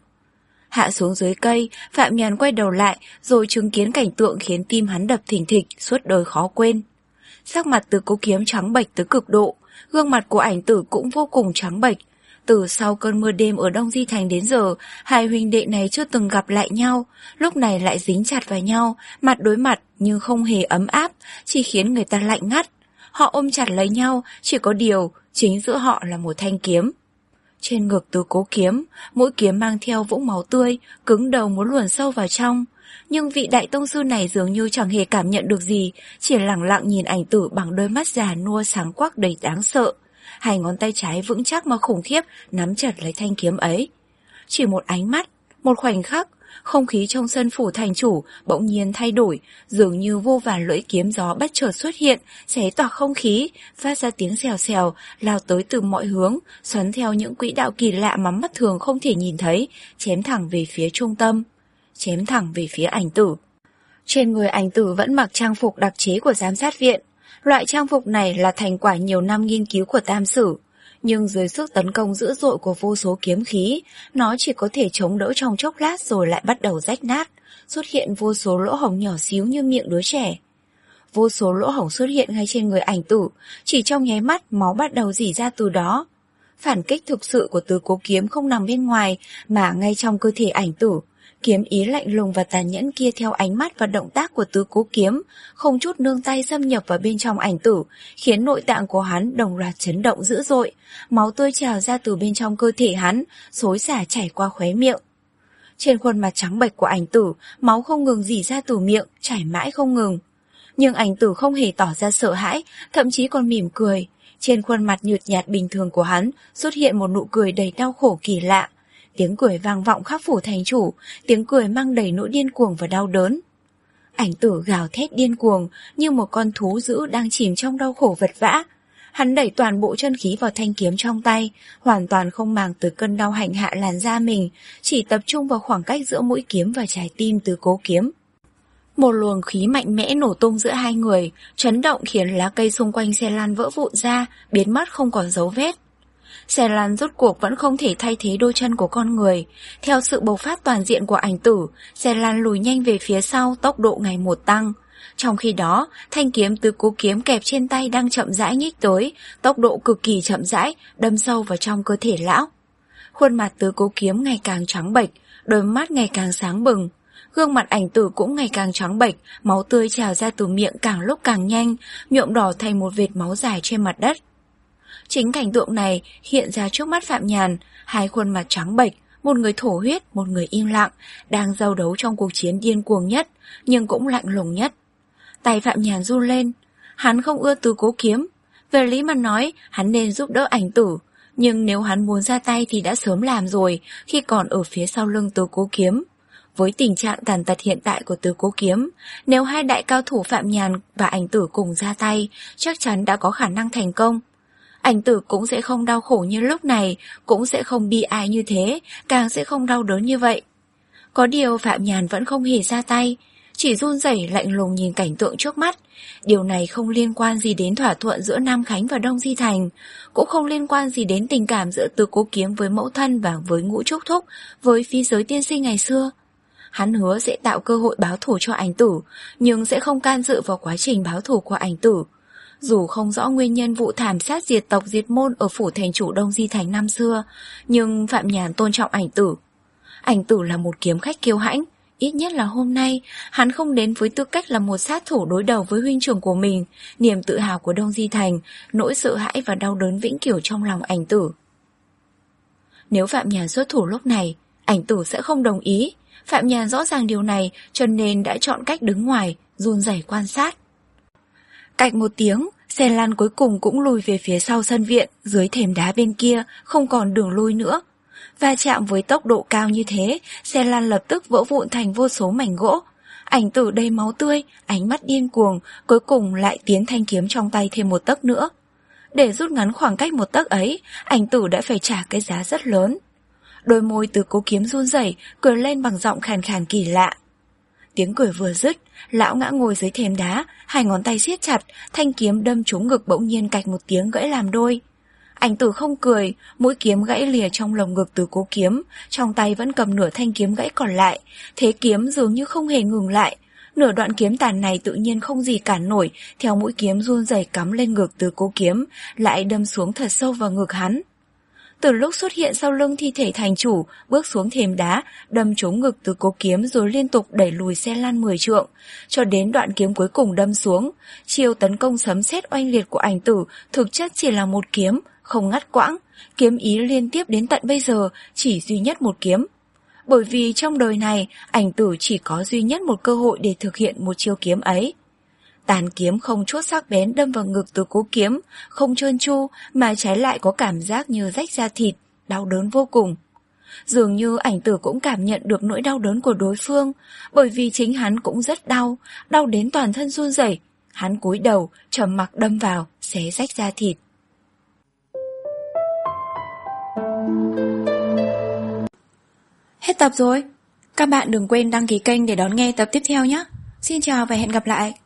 Hạ xuống dưới cây, Phạm Nhàn quay đầu lại, rồi chứng kiến cảnh tượng khiến tim hắn đập thình thịch, suốt đời khó quên. Sắc mặt Từ Cố Kiếm trắng bệch tới cực độ, gương mặt của Ảnh Tử cũng vô cùng trắng bệch. Từ sau cơn mưa đêm ở Đông Di Thành đến giờ, hai huynh đệ này chưa từng gặp lại nhau, lúc này lại dính chặt vào nhau, mặt đối mặt nhưng không hề ấm áp, chỉ khiến người ta lạnh ngắt. Họ ôm chặt lấy nhau, chỉ có điều, chính giữa họ là một thanh kiếm. Trên ngực Từ Cố Kiếm, mũi kiếm mang theo vũng máu tươi, cứng đầu muốn luồn sâu vào trong. Nhưng vị đại tông sư này dường như chẳng hề cảm nhận được gì, chỉ lẳng lặng nhìn Ảnh Tử bằng đôi mắt già nua sáng quắc đầy đáng sợ. Hai ngón tay trái vững chắc mà khủng khiếp nắm chặt lấy thanh kiếm ấy. Chỉ một ánh mắt, một khoảnh khắc, không khí trong sân phủ thành chủ bỗng nhiên thay đổi, dường như vô vàn lưỡi kiếm gió bất chợt xuất hiện, xé toạc không khí, phát ra tiếng xèo xèo, lao tới từ mọi hướng, xoắn theo những quỹ đạo kỳ lạ mà mắt thường không thể nhìn thấy, chém thẳng về phía trung tâm, chém thẳng về phía Ảnh Tử. Trên người Ảnh Tử vẫn mặc trang phục đặc chế của giám sát viện. Loại trang phục này là thành quả nhiều năm nghiên cứu của Tam Sử, nhưng dưới sức tấn công dữ dội của vô số kiếm khí, nó chỉ có thể chống đỡ trong chốc lát rồi lại bắt đầu rách nát, xuất hiện vô số lỗ hổng nhỏ xíu như miệng đứa trẻ. Vô số lỗ hổng xuất hiện ngay trên người Ảnh Tử, chỉ trong nháy mắt máu bắt đầu rỉ ra từ đó. Phản kích thực sự của Từ Cố Kiếm không nằm bên ngoài, mà ngay trong cơ thể Ảnh Tử. Kiếm ý lạnh lùng và tàn nhẫn kia theo ánh mắt và động tác của Từ Cố Kiếm, không chút nương tay xâm nhập vào bên trong Ảnh Tử, khiến nội tạng của hắn đồng loạt chấn động dữ dội, máu tươi trào ra từ bên trong cơ thể hắn, xối xả chảy qua khóe miệng. Trên khuôn mặt trắng bệch của Ảnh Tử, máu không ngừng rỉ ra từ miệng, chảy mãi không ngừng. Nhưng Ảnh Tử không hề tỏ ra sợ hãi, thậm chí còn mỉm cười. Trên khuôn mặt nhợt nhạt bình thường của hắn xuất hiện một nụ cười đầy đau khổ kỳ lạ. Tiếng cười vang vọng khắp phủ thành chủ, tiếng cười mang đầy nỗi điên cuồng và đau đớn. Ảnh Tử gào thét điên cuồng như một con thú dữ đang chìm trong đau khổ vật vã. Hắn đẩy toàn bộ chân khí vào thanh kiếm trong tay, hoàn toàn không màng tới cơn đau hành hạ làn da mình, chỉ tập trung vào khoảng cách giữa mũi kiếm và trái tim Từ Cố Kiếm. Một luồng khí mạnh mẽ nổ tung giữa hai người, chấn động khiến lá cây xung quanh xe lan vỡ vụn ra, biến mất không còn dấu vết. Xe lăn rốt cuộc vẫn không thể thay thế đôi chân của con người. Theo sự bộc phát toàn diện của Ảnh Tử, xe lăn lùi nhanh về phía sau, tốc độ ngày một tăng. Trong khi đó, thanh kiếm Từ Cố Kiếm kẹp trên tay đang chậm rãi nhích tới, tốc độ cực kỳ chậm rãi, đâm sâu vào trong cơ thể lão. Khuôn mặt Từ Cố Kiếm ngày càng trắng bệch, đôi mắt ngày càng sáng bừng. Gương mặt Ảnh Tử cũng ngày càng trắng bệch, máu tươi trào ra từ miệng càng lúc càng nhanh, nhuộm đỏ thành một vệt máu dài trên mặt đất. Chính cảnh tượng này hiện ra trước mắt Phạm Nhàn, hai khuôn mặt trắng bệch, một người thổ huyết, một người im lặng, đang giao đấu trong cuộc chiến điên cuồng nhất, nhưng cũng lạnh lùng nhất. Tay Phạm Nhàn run lên, hắn không ưa Từ Cố Kiếm, về lý mà nói, hắn nên giúp đỡ Ảnh Tử, nhưng nếu hắn muốn ra tay thì đã sớm làm rồi, khi còn ở phía sau lưng Từ Cố Kiếm. Với tình trạng tàn tật hiện tại của Từ Cố Kiếm, nếu hai đại cao thủ Phạm Nhàn và Ảnh Tử cùng ra tay, chắc chắn đã có khả năng thành công. Ảnh Tử cũng sẽ không đau khổ như lúc này, cũng sẽ không bi ai như thế, càng sẽ không đau đớn như vậy. Có điều Phạm Nhàn vẫn không hề ra tay, chỉ run rẩy lạnh lùng nhìn cảnh tượng trước mắt. Điều này không liên quan gì đến thỏa thuận giữa Nam Khánh và Đông Di Thành, cũng không liên quan gì đến tình cảm giữa Từ Cố Kiếm với mẫu thân và với Ngũ Trúc Thúc, với phi giới tiên sinh ngày xưa. Hắn hứa sẽ tạo cơ hội báo thù cho Ảnh Tử, nhưng sẽ không can dự vào quá trình báo thù của Ảnh Tử. Dù không rõ nguyên nhân vụ thảm sát diệt tộc diệt môn ở phủ thành chủ Đông Di Thành năm xưa, nhưng Phạm Nhàn tôn trọng Ảnh Tử. Ảnh Tử là một kiếm khách kiêu hãnh, Ít nhất là hôm nay, hắn không đến với tư cách là một sát thủ đối đầu với huynh trưởng của mình, niềm tự hào của Đông Di Thành, nỗi sợ hãi và đau đớn vĩnh cửu trong lòng Ảnh Tử. Nếu Phạm Nhàn xuất thủ lúc này, Ảnh Tử sẽ không đồng ý. Phạm Nhàn rõ ràng điều này cho nên đã chọn cách đứng ngoài, run rẩy quan sát. Cạch một tiếng, xe lăn cuối cùng cũng lùi về phía sau sân viện, dưới thềm đá bên kia, không còn đường lui nữa. Va chạm với tốc độ cao như thế, xe lăn lập tức vỡ vụn thành vô số mảnh gỗ. Ảnh Tử đầy máu tươi, ánh mắt điên cuồng, cuối cùng lại tiến thanh kiếm trong tay thêm một tấc nữa. Để rút ngắn khoảng cách một tấc ấy, Ảnh Tử đã phải trả cái giá rất lớn. Đôi môi Từ Cố Kiếm run rẩy, cười lên bằng giọng khàn khàn kỳ lạ. Tiếng cười vừa dứt, lão ngã ngồi dưới thềm đá, hai ngón tay siết chặt, thanh kiếm đâm trúng ngực bỗng nhiên cạch một tiếng gãy làm đôi. Ảnh Tử không cười, mũi kiếm gãy lìa trong lồng ngực Từ Cố Kiếm, trong tay vẫn cầm nửa thanh kiếm gãy còn lại, thế kiếm dường như không hề ngừng lại. Nửa đoạn kiếm tàn này tự nhiên không gì cản nổi, theo mũi kiếm run rẩy cắm lên ngực Từ Cố Kiếm, lại đâm xuống thật sâu vào ngực hắn. Từ lúc xuất hiện sau lưng thi thể thành chủ, bước xuống thềm đá, đâm trúng ngực Từ Cố Kiếm rồi liên tục đẩy lùi xe lăn mười trượng, cho đến đoạn kiếm cuối cùng đâm xuống. Chiêu tấn công sấm sét oanh liệt của Ảnh Tử thực chất chỉ là một kiếm, không ngắt quãng, kiếm ý liên tiếp đến tận bây giờ chỉ duy nhất một kiếm. Bởi vì trong đời này, Ảnh Tử chỉ có duy nhất một cơ hội để thực hiện một chiêu kiếm ấy. Tàn kiếm không chút sắc bén đâm vào ngực Từ Cố Kiếm, không trơn tru mà trái lại có cảm giác như rách da thịt, đau đớn vô cùng. Dường như Ảnh Tử cũng cảm nhận được nỗi đau đớn của đối phương, bởi vì chính hắn cũng rất đau, đau đến toàn thân run rẩy. Hắn cúi đầu, trầm mặc đâm vào, xé rách da thịt. Hết tập rồi. Các bạn đừng quên đăng ký kênh để đón nghe tập tiếp theo nhé. Xin chào và hẹn gặp lại.